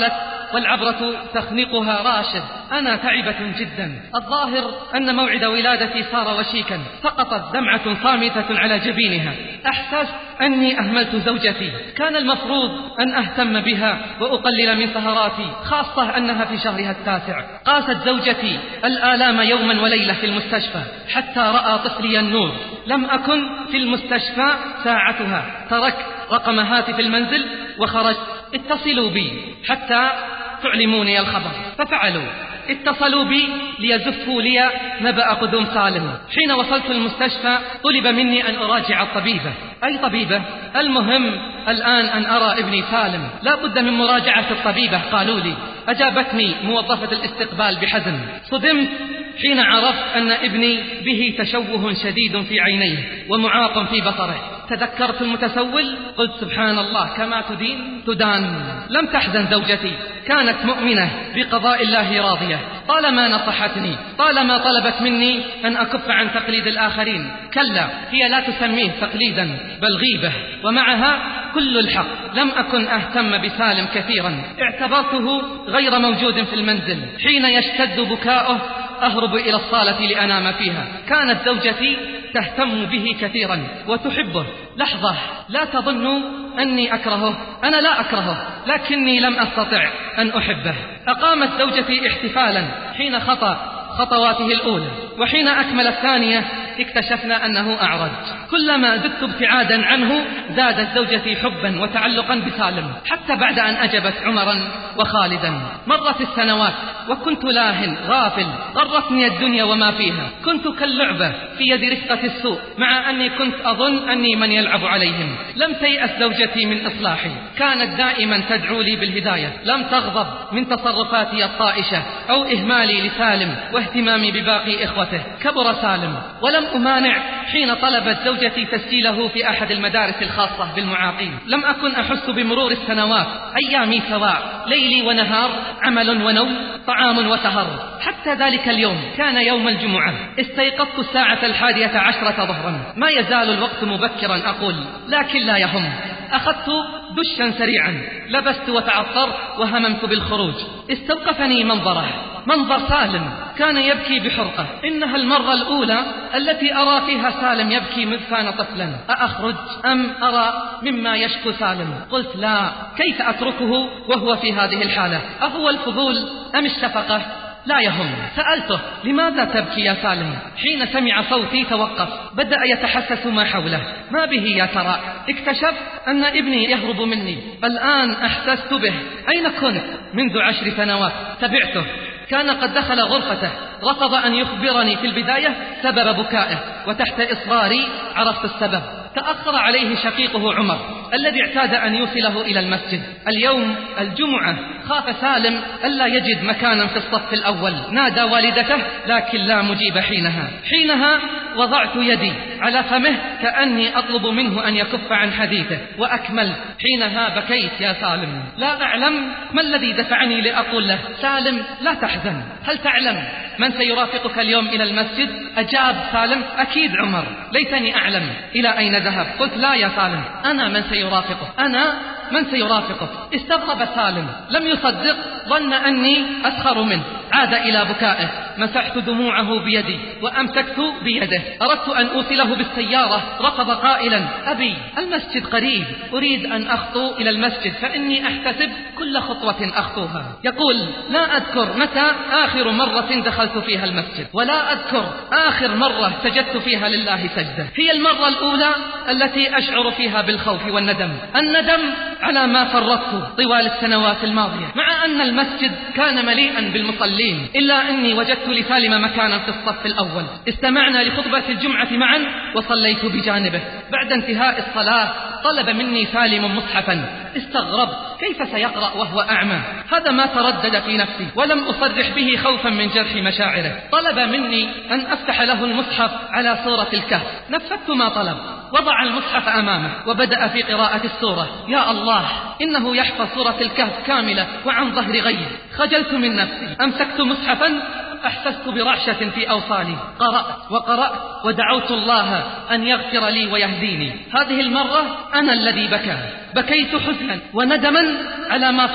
والعبرة تخنقها راشد. أنا تعبة جدا، الظاهر أن موعد ولادتي صار وشيكا. سقطت دمعة صامتة على جبينها. أحسست أني أهملت زوجتي، كان المفروض أن أهتم بها وأقلل من سهراتي، خاصة أنها في شهرها التاسع. قاست زوجتي الآلام يوما وليلة في المستشفى حتى رأى طفلي النور. لم أكن في المستشفى ساعتها، تركت رقم هاتف المنزل وخرجت. اتصلوا بي حتى تعلموني الخبر، ففعلوا. اتصلوا بي ليزفوا لي نبأ قدوم سالم. حين وصلت المستشفى طلب مني أن أراجع الطبيبة. أي طبيبة؟ المهم الآن أن أرى ابني سالم، لا بد من مراجعة الطبيبة قالوا لي. أجابتني موظفة الاستقبال بحزن. صدمت حين عرفت أن ابني به تشوه شديد في عينيه ومعاق في بصره. تذكرت المتسول، قلت سبحان الله، كما تدين تدان. لم تحزن زوجتي، كانت مؤمنة بقضاء الله راضية. طالما نصحتني، طالما طلبت مني أن أكف عن تقليد الآخرين. كلا، هي لا تسميه تقليدا بل غيبة، ومعها كل الحق. لم أكن أهتم بسالم كثيرا، اعتبرته غير موجود في المنزل. حين يشتد بكاؤه أهرب إلى الصالة لأنام فيها. كانت زوجتي تهتم به كثيرا وتحبه. لحظة، لا تظنوا أني أكرهه، أنا لا أكرهه، لكني لم أستطع أن أحبه. أقامت زوجتي احتفالا حين خطأ خطواته الأولى، وحين أكمل الثانية اكتشفنا أنه أعرج. كلما زدت ابتعادا عنه زادت زوجتي حبا وتعلقا بسالم، حتى بعد أن أجبت عمرا وخالدا. مرت السنوات وكنت لاهن غافل، غرتني الدنيا وما فيها. كنت كاللعبة في يد رفقة السوء، مع أني كنت أظن أني من يلعب عليهم. لم تيأس زوجتي من إصلاحي، كانت دائما تدعو لي بالهداية. لم تغضب من تصرفاتي الطائشة أو إهمالي لسالم واهتمامي بباقي إخوته. كبر سالم، ولم أمانع حين طلبت زوجتي تسجيله في أحد المدارس الخاصة بالمعاقين. لم أكن أحس بمرور السنوات، أيامي سواء، ليلي ونهار، عمل ونوم، طعام وسهر. حتى ذلك اليوم كان يوم الجمعة. استيقظت الساعة الحادية عشرة ظهرا. ما يزال الوقت مبكرا أقول، لكن لا يهم. أخذت دشا سريعا، لبست وتعطرت وهممت بالخروج. استوقفني منظره، منظر سالم كان يبكي بحرقة. إنها المرة الأولى التي أرى فيها سالم يبكي مذ كان طفلا. أأخرج أم أرى مما يشكو سالم؟ قلت لا، كيف أتركه وهو في هذه الحالة؟ أهو الفضول أم الشفقة؟ لا يهم. سألته لماذا تبكي يا سالم؟ حين سمع صوتي توقف، بدأ يتحسس ما حوله. ما به يا ترى؟ اكتشفت أن ابني يهرب مني. الآن أحسست به. أين كنت منذ عشر سنوات؟ تبعته، كان قد دخل غرفته، رفض أن يخبرني في البداية سبب بكائه، وتحت إصراري عرفت السبب. تأخر عليه شقيقه عمر الذي اعتاد أن يوصله إلى المسجد. اليوم الجمعة خاف سالم ألا يجد مكانا في الصف الأول. نادى والدته لكن لا مجيب حينها. حينها وضعت يدي على فمه كأني أطلب منه أن يكف عن حديثه، وأكملت. حينها بكيت يا سالم. لا أعلم ما الذي دفعني لأقول له سالم لا تحزن، هل تعلم من سيرافقك اليوم إلى المسجد؟ أجاب سالم أكيد عمر. ليتني أعلم إلى أين ذهب. قلت لا يا سالم، أنا من سيرافقه، أنا من سيرافقه. استغرب سالم، لم يصدق، ظن أني أسخر منه. عاد إلى بكائه. مسحت دموعه بيدي وأمسكت بيده. أردت أن أوصله بالسيارة، رفض قائلا أبي المسجد قريب، أريد أن أخطو إلى المسجد فإني أحتسب كل خطوة أخطوها. يقول لا أذكر متى آخر مرة دخلت فيها المسجد، ولا أذكر آخر مرة سجدت فيها لله سجدة. هي المرة الأولى التي أشعر فيها بالخوف والندم، الندم على ما فرطت طوال السنوات الماضية. مع أن المسجد كان مليئا بالمصلين، إلا أني وجدت لسالم مكانا في الصف الأول. استمعنا لخطبة الجمعة معا وصليت بجانبه. بعد انتهاء الصلاة طلب مني سالم مصحفا. استغربت، كيف سيقرأ وهو أعمى؟ هذا ما تردد في نفسي، ولم أصرح به خوفا من جرح مشاعره. طلب مني أن أفتح له المصحف على سورة الكهف. نفذت ما طلب، وضع المصحف أمامه وبدأ في قراءة السورة. يا الله، إنه يحفظ سورة الكهف كاملة وعن ظهر غيب. خجلت من نفسي، أمسكت مصحفا، أحسست برعشة في أوصالي. قرأت وقرأت ودعوت الله أن يغفر لي ويهديني. هذه المرة أنا الذي بكى، بكيت حزنا وندما على ما فرطت.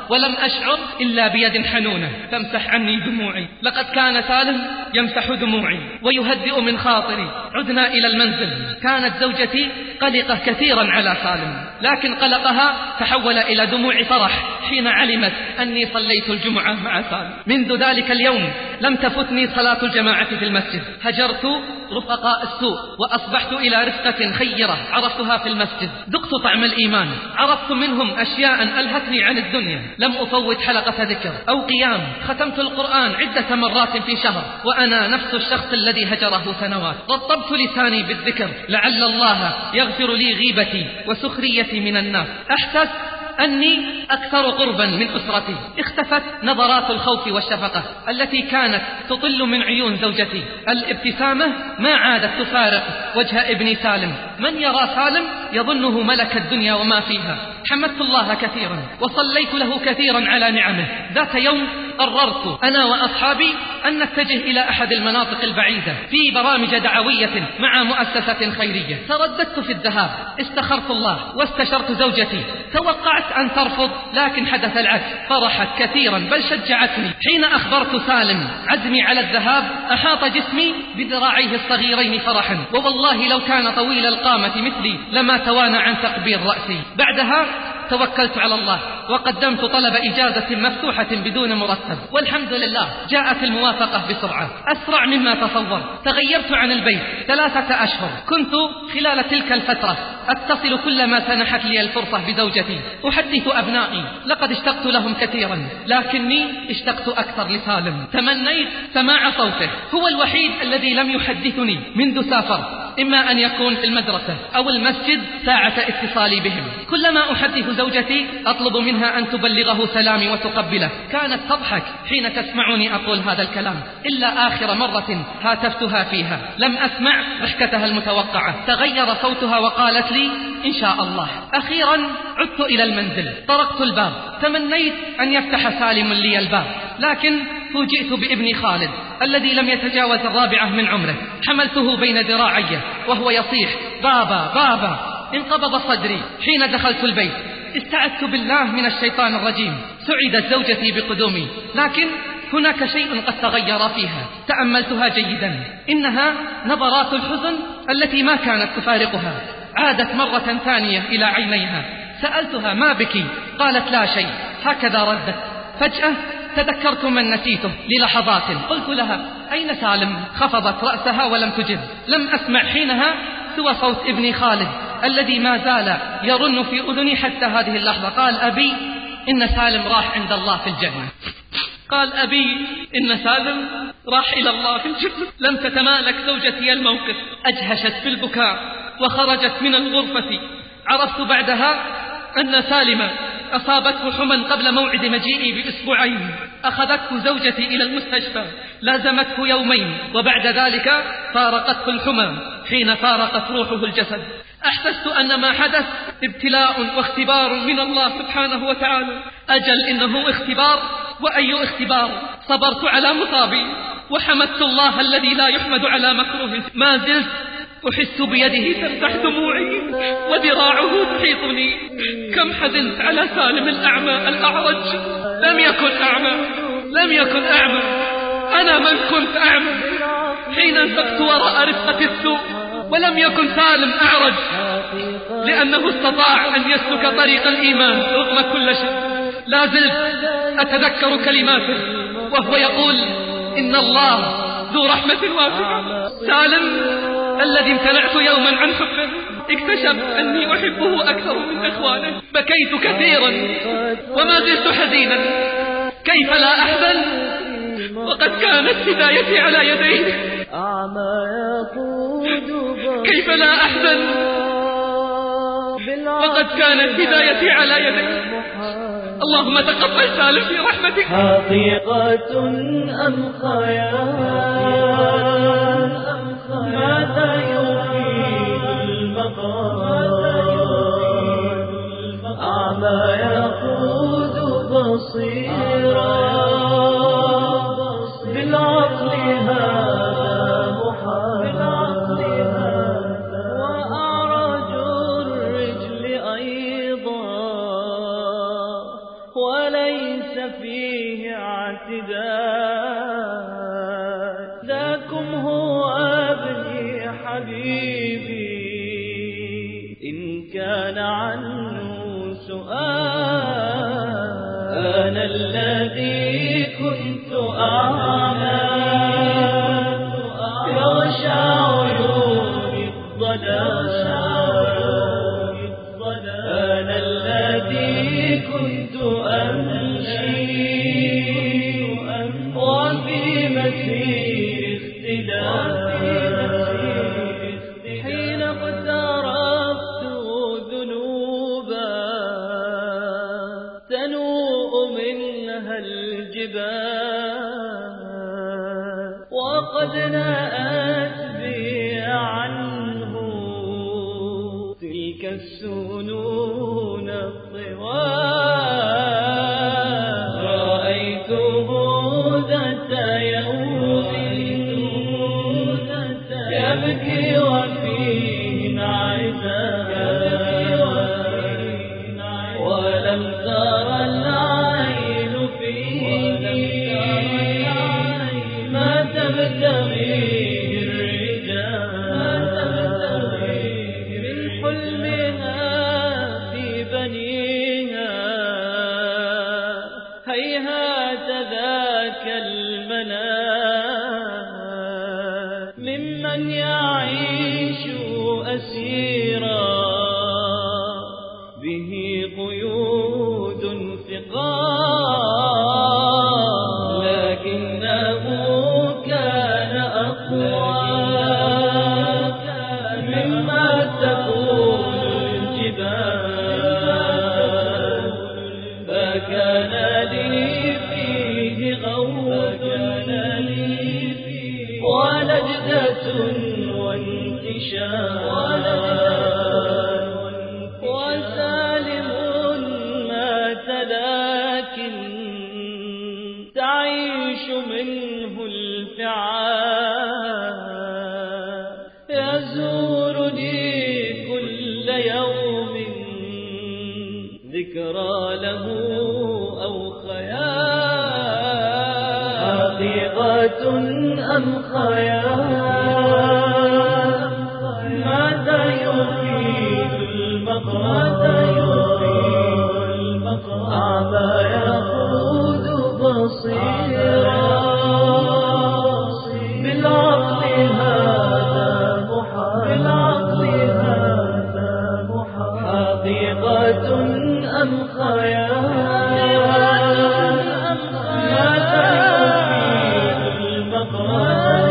ولم أشعر إلا بيد حنونة تمسح عني دموعي. لقد كان سالم يمسح دموعي ويهدئ من خاطري. عدنا إلى المنزل. كانت زوجتي قلقة كثيرا على سالم، لكن قلقها تحول إلى دموع فرح حين علمت أني صليت الجمعة مع سالم. منذ ذلك اليوم لم تفتني صلاة الجماعة في المسجد. هجرت رفقاء السوء وأصبحت إلى رفقة خيرة عرفتها في المسجد. ذقت طعم الإيمان، عرفت منهم أشياء ألهتني عن الدنيا. لم أفوت حلقة ذكر أو قيام. ختمت القرآن عدة مرات في شهر وأنا نفس الشخص الذي هجره سنوات. رطبت لساني بالذكر لعل الله يغفر لي غيبتي وسخريتي من الناس. أحسست أني أكثر قربا من أسرتي. اختفت نظرات الخوف والشفقة التي كانت تطل من عيون زوجتي. الابتسامة ما عادت تفارق وجه ابني سالم. من يرى سالم يظنه ملك الدنيا وما فيها. حمدت الله كثيرا وصليت له كثيرا على نعمه. ذات يوم قررت أنا وأصحابي أن نتجه إلى أحد المناطق البعيدة في برامج دعوية مع مؤسسة خيرية. ترددت في الذهاب، استخرت الله واستشرت زوجتي. توقعت أن ترفض لكن حدث العكس، فرحت كثيرا بل شجعتني. حين أخبرت سالم عزمي على الذهاب أحاط جسمي بذراعيه الصغيرين فرحا، ووالله لو كان طويل القامة مثلي لما توانى عن تقبيل رأسي. بعدها توكلت على الله وقدمت طلب إجازة مفتوحة بدون مرتب، والحمد لله جاءت الموافقة بسرعة أسرع مما تصور. تغيرت عن البيت ثلاثة أشهر. كنت خلال تلك الفترة أتصل كلما سنحت لي الفرصة بزوجتي، أحدث أبنائي لقد اشتقت لهم كثيرا، لكني اشتقت أكثر لسالم. تمنيت سماع صوته، هو الوحيد الذي لم يحدثني منذ سافر، إما أن يكون في المدرسة أو المسجد ساعة اتصالي بهم. كلما أحدث زوجتي أطلب منها أن تبلغه سلامي وتقبله. كانت تضحك حين تسمعني أقول هذا الكلام، إلا آخر مرة هاتفتها فيها لم أسمع ضحكتها المتوقعة. تغير صوتها وقالت لي إن شاء الله. أخيرا عدت إلى المنزل، طرقت الباب، تمنيت أن يفتح سالم لي الباب، لكن فوجئت بابني خالد الذي لم يتجاوز الرابعة من عمره. حملته بين ذراعي وهو يصيح بابا بابا. انقبض صدري حين دخلت البيت. استعذت بالله من الشيطان الرجيم. سعدت زوجتي بقدومي، لكن هناك شيء قد تغير فيها. تأملتها جيدا، إنها نظرات الحزن التي ما كانت تفارقها. عادت مرة ثانية إلى عينيها. سألتها ما بكي؟ قالت لا شيء. هكذا ردت. فجأة تذكرت من نسيته للحظات. قلت لها أين سالم؟ خفضت رأسها ولم تجب. لم أسمع حينها سوى صوت ابني خالد الذي ما زال يرن في أذني حتى هذه اللحظة. قال أبي إن سالم راح عند الله في الجنة. قال أبي إن سالم راح إلى الله في الجنة. لم تتمالك زوجتي الموقف، أجهشت بالبكاء وخرجت من الغرفة. عرفت بعدها أن سالم أصابته حمى قبل موعد مجيئي بأسبوعين. أخذته زوجتي إلى المستشفى، لازمته يومين، وبعد ذلك فارقته الحمى حين فارقت روحه الجسد. أحسست أن ما حدث ابتلاء واختبار من الله سبحانه وتعالى. أجل إنه اختبار، وأي اختبار. صبرت على مصابي وحمدت الله الذي لا يحمد على مكروه. ما زلت أحس بيده تمسح دموعي وذراعه تحيطني. كم حزنت على سالم الأعمى الأعرج. لم يكن أعمى، لم يكن أعمى. أنا من كنت أعمى حين انفقت وراء رفقة السوء. ولم يكن سالم أعرج لأنه استطاع أن يسلك طريق الإيمان رغم كل شيء. لا زلت أتذكر كلماته وهو يقول إن الله ذو رحمة واسعة. سالم الذي امتنعت يوما عن حبه اكتشف أني أحبه أكثر من إخوانه. بكيت كثيرا وما زلت حزينا. كيف لا أحزن وقد كانت هدايتي على يديه؟ كيف لا أحزن وقد كانت هدايتي على يديه؟ اللهم تقبل سالم في رحمتك. حقيقة أم خيال؟ ماذا يفيد المقال؟ أعمى يقود بصيرا بالعقل هذا محال، وأعرج الرجل أيضا وليس لكم هو ابني حبيبي إن كان عنه سؤال. أنا الذي كنت أعمى يغشى عيوني الظلام. أنا الذي كنت أمشي وفي مسير اختلاف حين اقترفت ذنوبا تنوء منها الجبال وقد نأت بي عنه تلك السنون الطوال. رأيته ذات يوم يبكي وفيه انعزال ولم تر العين فيه ما تبتغيه الرجال من حلمها في بنيها. هيهات ذاك المنام ممن يعيش أسيرا به قيود ثقال. لكنه كان أقوى مما تكون الجبال. فكان لي فيه غوث ونجدة وانتشار وسالم مات لكن تعيش منه الفعال. يزورني كل يوم ذكرى له أو خيال. حقيقة أم خيال ماذا يفيد المقام. أعمى يقود بصيرا بالعقل هذا محال. حقيقة أم خيال ماذا يفيد المقام.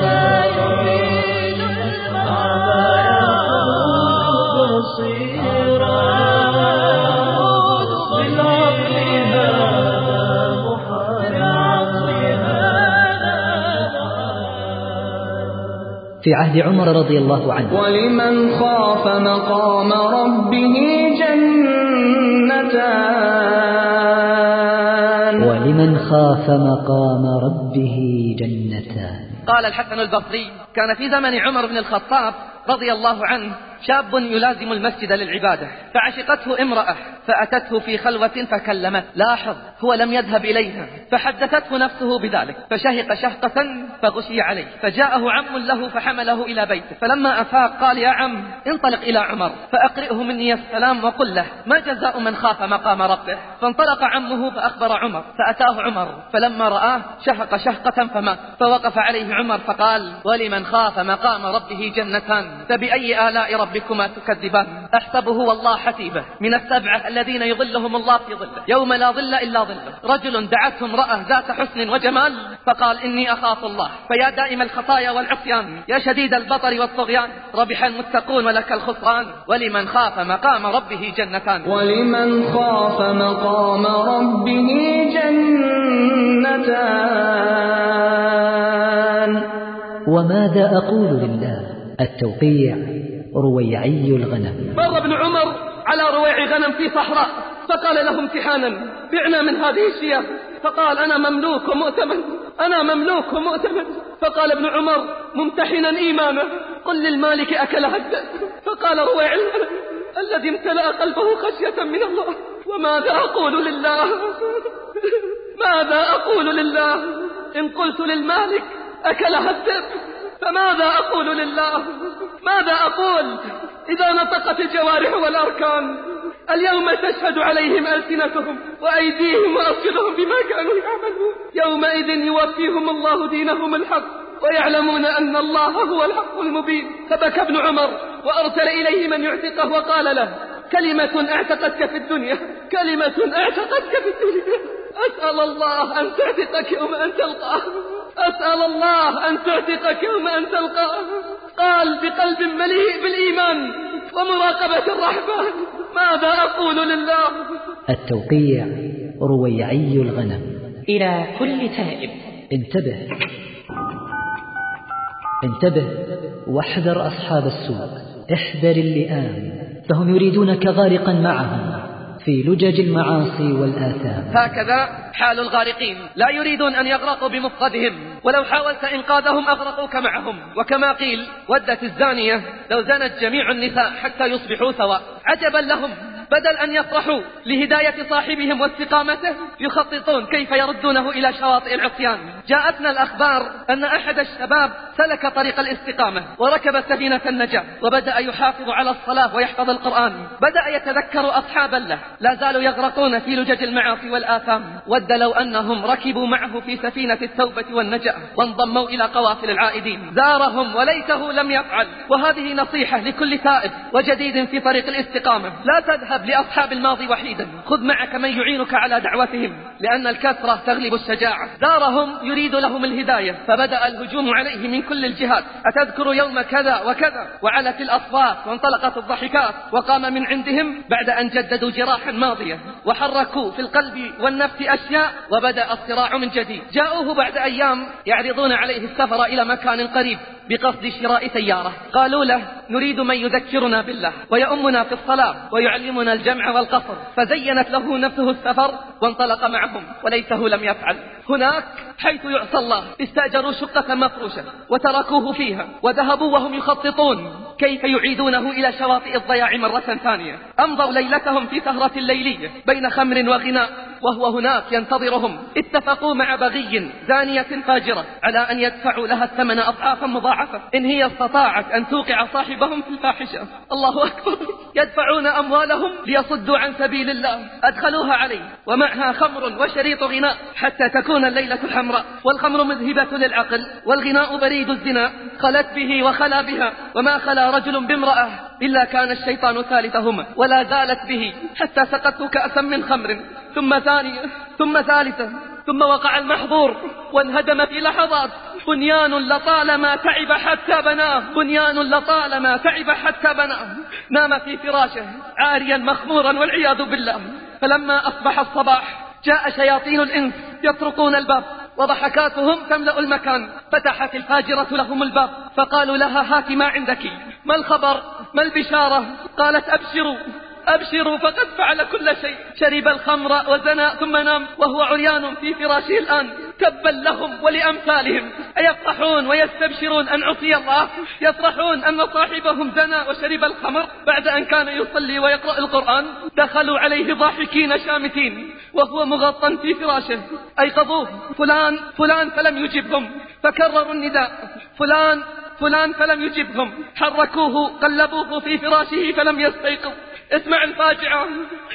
في عهد عمر رضي الله عنه: ولمن خاف مقام ربه جنتان. ولمن خاف مقام ربه جنتان. قال الحسن البصري: كان في زمن عمر بن الخطاب رضي الله عنه شاب يلازم المسجد للعبادة، فعشقته امرأة فأتته في خلوة فكلمت. لاحظ، هو لم يذهب إليها، فحدثته نفسه بذلك، فشهق شهقة فغشي عليه، فجاءه عم له فحمله إلى بيته، فلما أفاق قال: يا عم، انطلق إلى عمر فأقرئه مني السلام وقل له ما جزاء من خاف مقام ربه. فانطلق عمه فأخبر عمر، فأتاه عمر فلما رآه شهق شهقة فمات. فوقف عليه عمر فقال: ولمن خاف مقام ربه جنتان، فبأي آلاء ربكما تكذبان؟ أحسبه والله حسيبه من السبعة الذين يظلهم الله في ظله يوم لا ظل إلا ظله. رجل دعته امرأة ذات حسن وجمال فقال: إني أخاف الله. فيا دائم الخطايا والعصيان، يا شديد البطر والطغيان، ربح المتقون ولك الخسران. ولمن خاف مقام ربه جنتان. ولمن خاف مقام ربه جنتان. وماذا أقول لله؟ التوقيع: رويعي الغنم. مر ابن عمر على رويع غنم في صحراء، فقال له امتحانا: بعنا من هذه الشياه. فقال: أنا مملوك ومؤتمن، أنا مملوك ومؤتمن. فقال ابن عمر ممتحنا إيمانه: قل للمالك أكلها الذئب. فقال رويع الغنم الذي امتلأ قلبه خشية من الله: وماذا أقول لله؟ ماذا أقول لله إن قلت للمالك أكلها الذئب؟ فماذا أقول لله؟ ماذا أقول إذا نطقت الجوارح والأركان؟ اليوم تشهد عليهم ألسنتهم وأيديهم وأرجلهم بما كانوا يعملون. يومئذ يوفيهم الله دينهم الحق ويعلمون أن الله هو الحق المبين. فبكى ابن عمر وأرسل إليه من يعتقه وقال له: كلمة اعتقتك في الدنيا، كلمة اعتقتك في الدنيا، أسأل الله أن تعتقك يوم أن تلقاه، أسأل الله أن تعتقك يوم أن تلقاه. قال بقلب مليء بالإيمان ومراقبة الرحمن: ماذا أقول لله؟ التوقيع رويعي الغنم. إلى كل تائب: انتبه انتبه واحذر أصحاب السوء، احذر اللئام، فهم يريدونك غارقا معهم في لجج المعاصي والآثام. هكذا حال الغارقين، لا يريدون أن يغرقوا بمفقدهم، ولو حاولت إنقاذهم أغرقوك معهم. وكما قيل: ودت الزانية لو زنت جميع النساء حتى يصبحوا سواء. عجبا لهم، بدل أن يفرحوا لهداية صاحبهم واستقامته يخططون كيف يردونه إلى شواطئ العصيان. جاءتنا الأخبار أن أحد الشباب سلك طريق الاستقامة وركب سفينة النجاة وبدأ يحافظ على الصلاة ويحفظ القرآن. بدأ يتذكر أصحابا له لا زالوا يغرقون في لجج المعاصي والآثام. ود لو أنهم ركبوا معه في سفينة التوبة والنجاة وانضموا إلى قوافل العائدين. زارهم وليته لم يفعل. وهذه نصيحة لكل تائب وجديد في طريق الاستقامة: لا تذهب لأصحاب الماضي وحيدا، خذ معك من يعينك على دعوتهم، لأن الكثرة تغلب الشجاعة. زارهم يريد لهم الهداية فبدأ الهجوم عليه من كل الجهات: أتذكر يوم كذا وكذا؟ وعلت الأصوات وانطلقت الضحكات. وقام من عندهم بعد أن جددوا جراحا ماضية وحركوا في القلب والنفس أشياء، وبدأ الصراع من جديد. جاءوه بعد أيام يعرضون عليه السفر إلى مكان قريب بقصد شراء سيارة. قالوا له: نريد من يذكرنا بالله ويؤمنا في الصلاة ويعلمنا الجمع والقصر. فزينت له نفسه السفر وانطلق معهم، وليته لم يفعل. هناك حيث يعصى الله استأجروا شقة مفروشة وتركوه فيها وذهبوا وهم يخططون كيف يعيدونه إلى شواطئ الضياع مرة ثانية. أمضوا ليلتهم في سهرة ليلية بين خمر وغناء وهو هناك ينتظرهم. اتفقوا مع بغي زانية فاجرة على أن يدفعوا لها الثمن أضعافا مضاعفة إن هي استطاعت أن توقع صاحبهم في الفاحشة. الله أكبر! يدفعون أموالهم ليصدوا عن سبيل الله. أدخلوها عليه ومعها خمر وشريط غناء حتى تكون الليلة حمراء. والخمر مذهبة للعقل والغناء بريد الزنا. خلت به وخلا بها، وما خلا رجل بامرأة إلا كان الشيطان ثالثهما. ولا زالت به حتى سقته كأسا من خمر، ثم ثانية، ثم ثالثة، ثم وقع المحظور وانهدم في لحظات. بنيان لطالما تعب حتى بناه، بنيان لطالما تعب حتى بناه. نام في فراشه عاريا مخمورا والعياذ بالله. فلما أصبح الصباح جاء شياطين الإنس يطرقون الباب وضحكاتهم تملأ المكان. فتحت الفاجرة لهم الباب فقالوا لها: هات ما عندك، ما الخبر، ما البشارة؟ قالت: أبشروا أبشروا فقد فعل كل شيء. شرب الخمر وزنى ثم نام وهو عريان في فراشه الآن. تبا لهم ولأمثالهم، أيفرحون ويستبشرون أن عصي الله؟ يفرحون أن صاحبهم زنى وشرب الخمر بعد أن كان يصلي ويقرأ القرآن؟ دخلوا عليه ضاحكين شامتين وهو مغطى في فراشه. أيقظوه: فلان فلان، فلم يجبهم. فكرروا النداء: فلان فلان، فلم يجبهم. حركوه قلبوه في فراشه فلم يستيقظ. اسمع الفاجعة: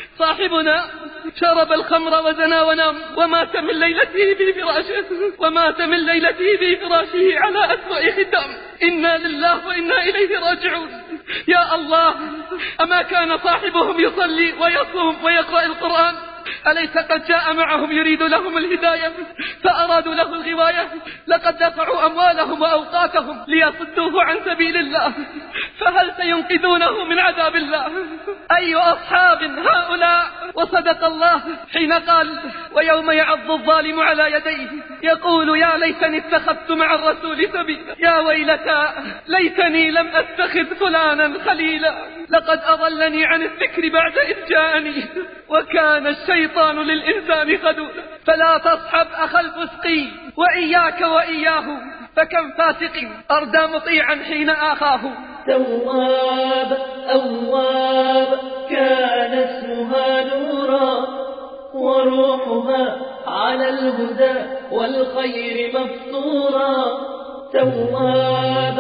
صاحبنا شرب الخمر وزنى ونام ومات من ليلته في فراشه، ومات من ليلته في فراشه على أسوأ ختام. إنا لله وإنا إليه راجعون. يا الله، أما كان صاحبهم يصلي ويصوم ويقرأ القرآن؟ أليس قد جاء معهم يريد لهم الهداية فأرادوا له الغواية؟ لقد دفعوا أموالهم وأوقاتهم ليصدوه عن سبيل الله، فهل سينقذونه من عذاب الله؟ أي أصحاب هؤلاء؟ وصدق الله حين قال: ويوم يعض الظالم على يديه يقول يا ليتني اتخذت مع الرسول سبيلا، يا ويلتى ليتني لم أتخذ فلانا خليلا، لقد أضلني عن الذكر بعد إذ جاءني وكان الشيطان للإنسان خذولا. فلا تصحب أخا الفسقي وإياك وإياه، فكم فاسق أردى مطيعا حين آخاه. تواب أواب كان اسمها نورا، وروحها على الهدى والخير مفطورا. تواب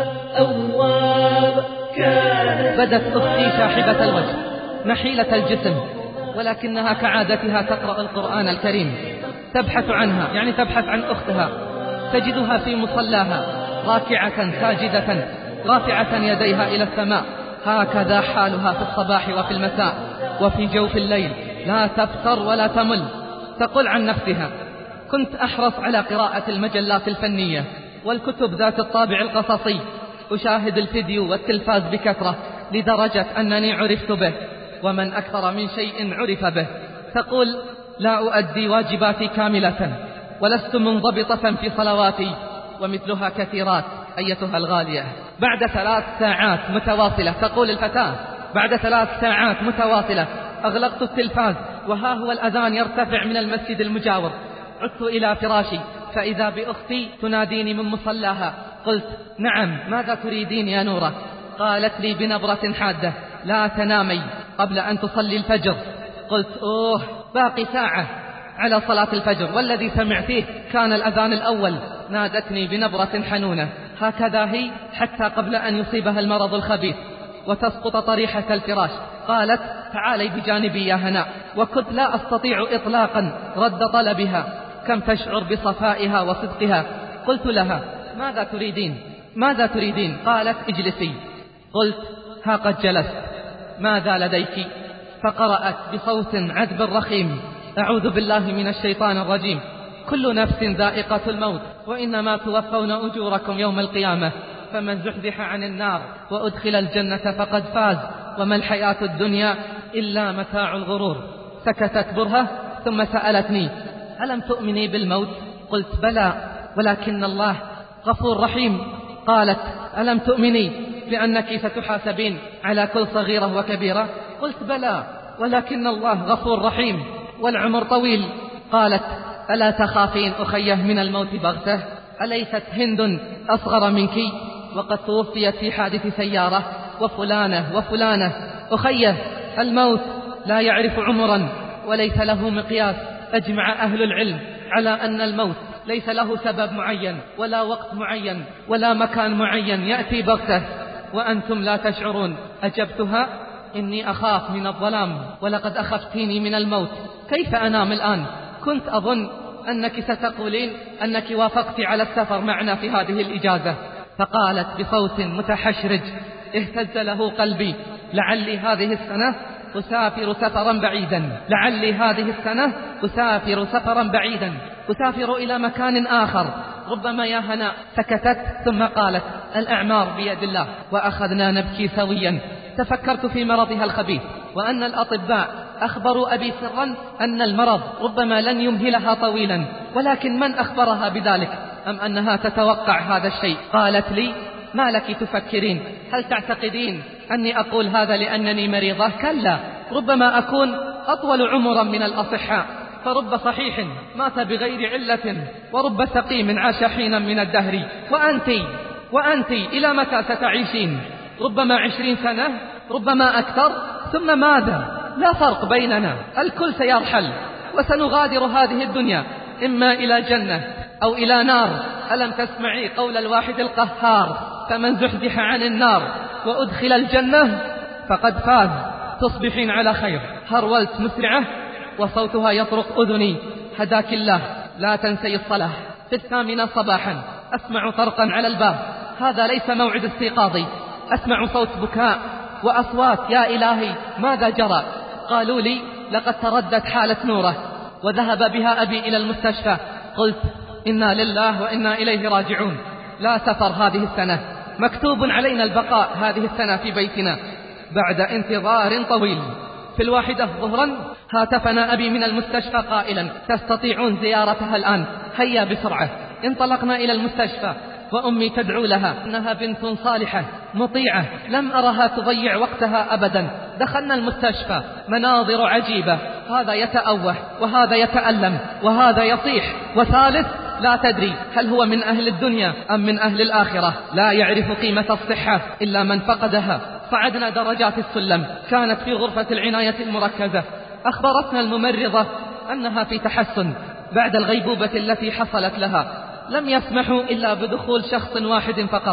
بدت أختي شاحبة الوجه نحيلة الجسم، ولكنها كعادتها تقرأ القرآن الكريم، تبحث عنها يعني تبحث عن أختها، تجدها في مصلاها راكعة ساجدة رافعة يديها إلى السماء. هكذا حالها في الصباح وفي المساء وفي جوف الليل، لا تفتر ولا تمل. تقول عن نفسها: كنت أحرص على قراءة المجلات الفنية والكتب ذات الطابع القصصي، أشاهد الفيديو والتلفاز بكثرة لدرجة أنني عرفت به، ومن أكثر من شيء عرف به. تقول: لا أؤدي واجباتي كاملة ولست منضبطة في صلواتي، ومثلها كثيرات أيتها الغالية. بعد ثلاث ساعات متواصلة، تقول الفتاة، بعد ثلاث ساعات متواصلة أغلقت التلفاز وها هو الأذان يرتفع من المسجد المجاور. عدت إلى فراشي فإذا بأختي تناديني من مصلاها. قلت: نعم، ماذا تريدين يا نورة؟ قالت لي بنبرة حادة: لا تنامي قبل أن تصلي الفجر. قلت: أوه، باقي ساعة على صلاة الفجر والذي سمعتيه كان الأذان الأول. نادتني بنبرة حنونة، هكذا هي حتى قبل أن يصيبها المرض الخبيث وتسقط طريحة الفراش. قالت: تعالي بجانبي يا هناء. وكنت لا أستطيع إطلاقا رد طلبها، كم تشعر بصفائها وصدقها. قلت لها: ماذا تريدين؟ ماذا تريدين؟ قالت: اجلسي. قلت: ها قد جلست، ماذا لديك؟ فقرأت بصوت عذب رخيم: أعوذ بالله من الشيطان الرجيم، كل نفس ذائقة الموت وإنما توفون أجوركم يوم القيامة، فمن زحزح عن النار وأدخل الجنة فقد فاز، وما الحياة الدنيا إلا متاع الغرور. سكتت برهة ثم سألتني: ألم تؤمني بالموت؟ قلت: بلى، ولكن الله غفور رحيم. قالت: ألم تؤمني بأنك ستحاسبين على كل صغيرة وكبيرة؟ قلت: بلى، ولكن الله غفور رحيم والعمر طويل. قالت: ألا تخافين أخيه من الموت بغته؟ أليست هند أصغر منك وقد توفيت في حادث سيارة، وفلانة وفلانة؟ أخيه، الموت لا يعرف عمرا وليس له مقياس. أجمع أهل العلم على أن الموت ليس له سبب معين ولا وقت معين ولا مكان معين، يأتي بغته وأنتم لا تشعرون. أجبتها: إني أخاف من الظلام ولقد أخفتيني من الموت، كيف أنام الآن؟ كنت أظن أنك ستقولين أنك وافقت على السفر معنا في هذه الإجازة. فقالت بصوت متحشرج اهتز له قلبي: لعلي هذه السنة أسافر سفرا بعيدا، لعلي هذه السنة أسافر سفرا بعيدا، أسافر إلى مكان آخر، ربما يا هناء. سكتت ثم قالت: الأعمار بيد الله. وأخذنا نبكي سويا. تفكرت في مرضها الخبيث، وأن الأطباء أخبروا أبي سرا أن المرض ربما لن يمهلها طويلا، ولكن من أخبرها بذلك؟ أم أنها تتوقع هذا الشيء؟ قالت لي: ما لك تفكرين؟ هل تعتقدين أني أقول هذا لأنني مريضة؟ كلا، ربما أكون أطول عمرا من الأصحاء، فرب صحيح مات بغير علة ورب سقيم عاش حينا من الدهر. وأنت وأنت إلى متى ستعيشين؟ ربما عشرين سنة، ربما أكثر، ثم ماذا؟ لا فرق بيننا، الكل سيرحل وسنغادر هذه الدنيا إما إلى جنة أو إلى نار. ألم تسمعي قول الواحد القهار: فمن زحزح عن النار وأدخل الجنة فقد فاز. تصبحين على خير. هرولت مسرعة وصوتها يطرق أذني: هداك الله، لا تنسي الصلاة. في الثامنة صباحا أسمع طرقا على الباب. هذا ليس موعد استيقاظي. أسمع صوت بكاء وأصوات: يا إلهي، ماذا جرى؟ قالوا لي: لقد تردت حالة نورة وذهب بها أبي إلى المستشفى. قلت: إنا لله وإنا إليه راجعون. لا سفر هذه السنة، مكتوب علينا البقاء هذه السنة في بيتنا بعد انتظار طويل. في الواحدة ظهرا هاتفنا أبي من المستشفى قائلا: تستطيعون زيارتها الآن، هيا بسرعة. انطلقنا إلى المستشفى وأمي تدعو لها، إنها بنت صالحة مطيعة، لم أرها تضيع وقتها أبدا. دخلنا المستشفى، مناظر عجيبة، هذا يتأوه وهذا يتألم وهذا يصيح، وثالث لا تدري هل هو من أهل الدنيا أم من أهل الآخرة. لا يعرف قيمة الصحة إلا من فقدها. صعدنا درجات السلم، كانت في غرفة العناية المركزة. أخبرتنا الممرضة أنها في تحسن بعد الغيبوبة التي حصلت لها. لم يسمحوا إلا بدخول شخص واحد فقط،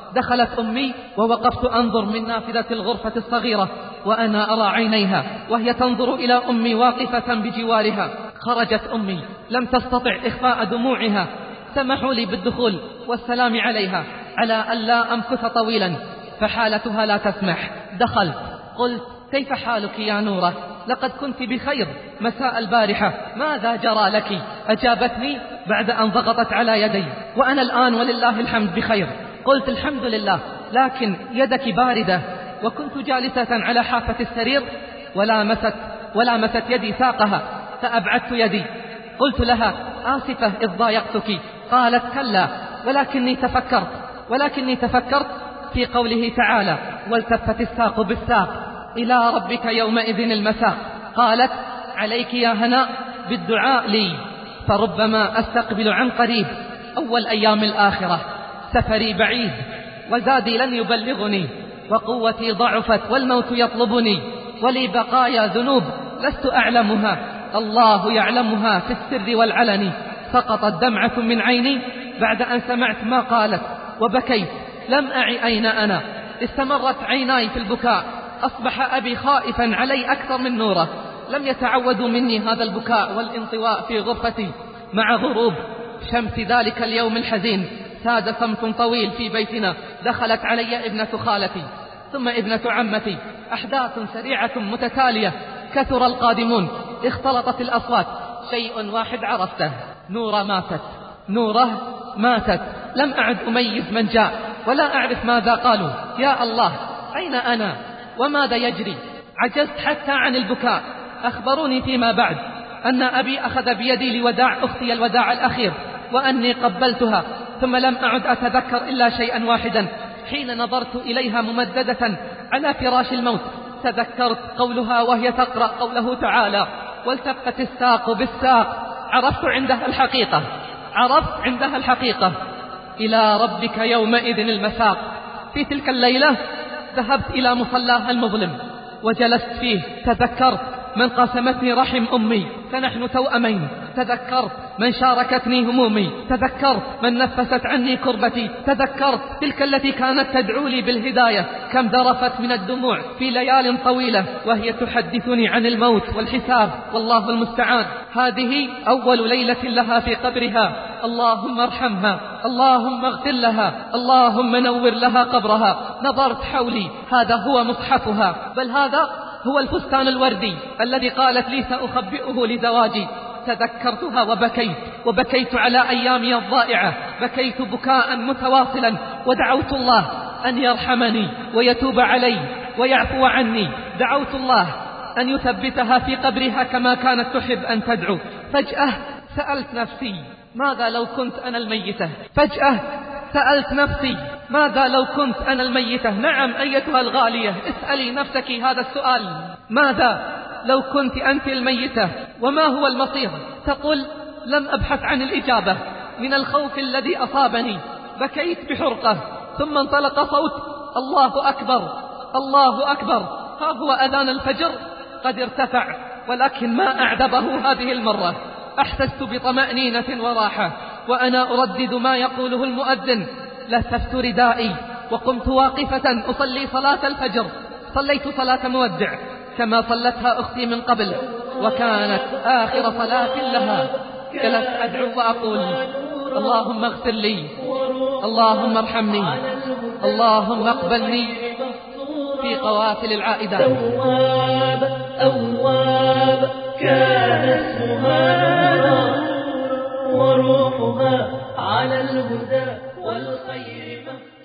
دخلت أمي ووقفت أنظر من نافذة الغرفة الصغيرة وأنا أرى عينيها وهي تنظر إلى أمي واقفة بجوارها. خرجت أمي لم تستطع إخفاء دموعها. سمحوا لي بالدخول والسلام عليها على أن لا أمكث طويلا، فحالتها لا تسمح. دخلت. قلت: كيف حالك يا نورة؟ لقد كنت بخير مساء البارحة، ماذا جرى لك؟ أجابتني بعد أن ضغطت على يدي: وأنا الآن ولله الحمد بخير. قلت: الحمد لله، لكن يدك باردة. وكنت جالسة على حافة السرير ولامست ولامست يدي ساقها فأبعدت يدي. قلت لها: آسفة إذ ضايقتك. قالت: كلا، ولكني تفكرت ولكني تفكرت في قوله تعالى: والتفت الساق بالساق إلى ربك يومئذ المساق. قالت: عليك يا هناء بالدعاء لي، فربما أستقبل عن قريب أول أيام الآخرة. سفري بعيد وزادي لن يبلغني، وقوتي ضعفت والموت يطلبني، ولي بقايا ذنوب لست أعلمها، الله يعلمها في السر والعلن. سقطت دمعة من عيني بعد أن سمعت ما قالت وبكيت. لم أعي أين أنا. استمرت عيناي في البكاء. أصبح أبي خائفا علي أكثر من نوره. لم يتعودوا مني هذا البكاء والانطواء في غرفتي. مع غروب شمس ذلك اليوم الحزين ساد صمت طويل في بيتنا. دخلت علي ابنة خالتي ثم ابنة عمتي. أحداث سريعة متتالية، كثر القادمون، اختلطت الأصوات. شيء واحد عرفته: نورة ماتت. نورة ماتت. لم أعد أميز من جاء ولا أعرف ماذا قالوا. يا الله، أين أنا وماذا يجري؟ عجزت حتى عن البكاء. أخبروني فيما بعد أن أبي أخذ بيدي لوداع أختي الوداع الأخير، وأني قبلتها، ثم لم أعد أتذكر إلا شيئا واحدا. حين نظرت إليها ممددة على فراش الموت تذكرت قولها وهي تقرأ قوله تعالى: والتفت الساق بالساق. عرفت عندها الحقيقة عرفت عندها الحقيقة إلى ربك يومئذ المساق. في تلك الليلة ذهبت إلى مصلاها المظلم وجلست فيه. تذكرت من قاسمتني رحم أمي فنحن توأمين. تذكرت من شاركتني همومي. تذكرت من نفست عني كربتي. تذكرت تلك التي كانت تدعو لي بالهداية. كم ذرفت من الدموع في ليال طويلة وهي تحدثني عن الموت والحساب، والله المستعان. هذه أول ليلة لها في قبرها. اللهم ارحمها، اللهم اغفر لها، اللهم نور لها قبرها. نظرت حولي، هذا هو مصحفها، بل هذا هو الفستان الوردي الذي قالت لي سأخبئه لزواجي. تذكرتها وبكيت وبكيت على أيامي الضائعة. بكيت بكاء متواصلا ودعوت الله أن يرحمني ويتوب علي ويعفو عني. دعوت الله أن يثبتها في قبرها كما كانت تحب أن تدعو. فجأة سألت نفسي: ماذا لو كنت أنا الميتة؟ فجأة سألت نفسي: ماذا لو كنت أنا الميتة؟ نعم أيتها الغالية، اسألي نفسك هذا السؤال: ماذا لو كنت أنت الميتة؟ وما هو المصير؟ تقول: لم أبحث عن الإجابة من الخوف الذي أصابني. بكيت بحرقة، ثم انطلق صوت: الله أكبر، الله أكبر. ها هو أذان الفجر قد ارتفع، ولكن ما أعذبه هذه المرة. أحسست بطمأنينة وراحة وأنا أردد ما يقوله المؤذن. لففت ردائي وقمت واقفة أصلي صلاة الفجر. صليت صلاة مودع كما صلتها أختي من قبل، وكانت آخر صلاة لها. جلست أدعو وأقول: اللهم اغفر لي، اللهم ارحمني، اللهم اقبلني في قوافل العائدة. تواب أواب كان اسمها نورا، وروحها على الهدى والخير.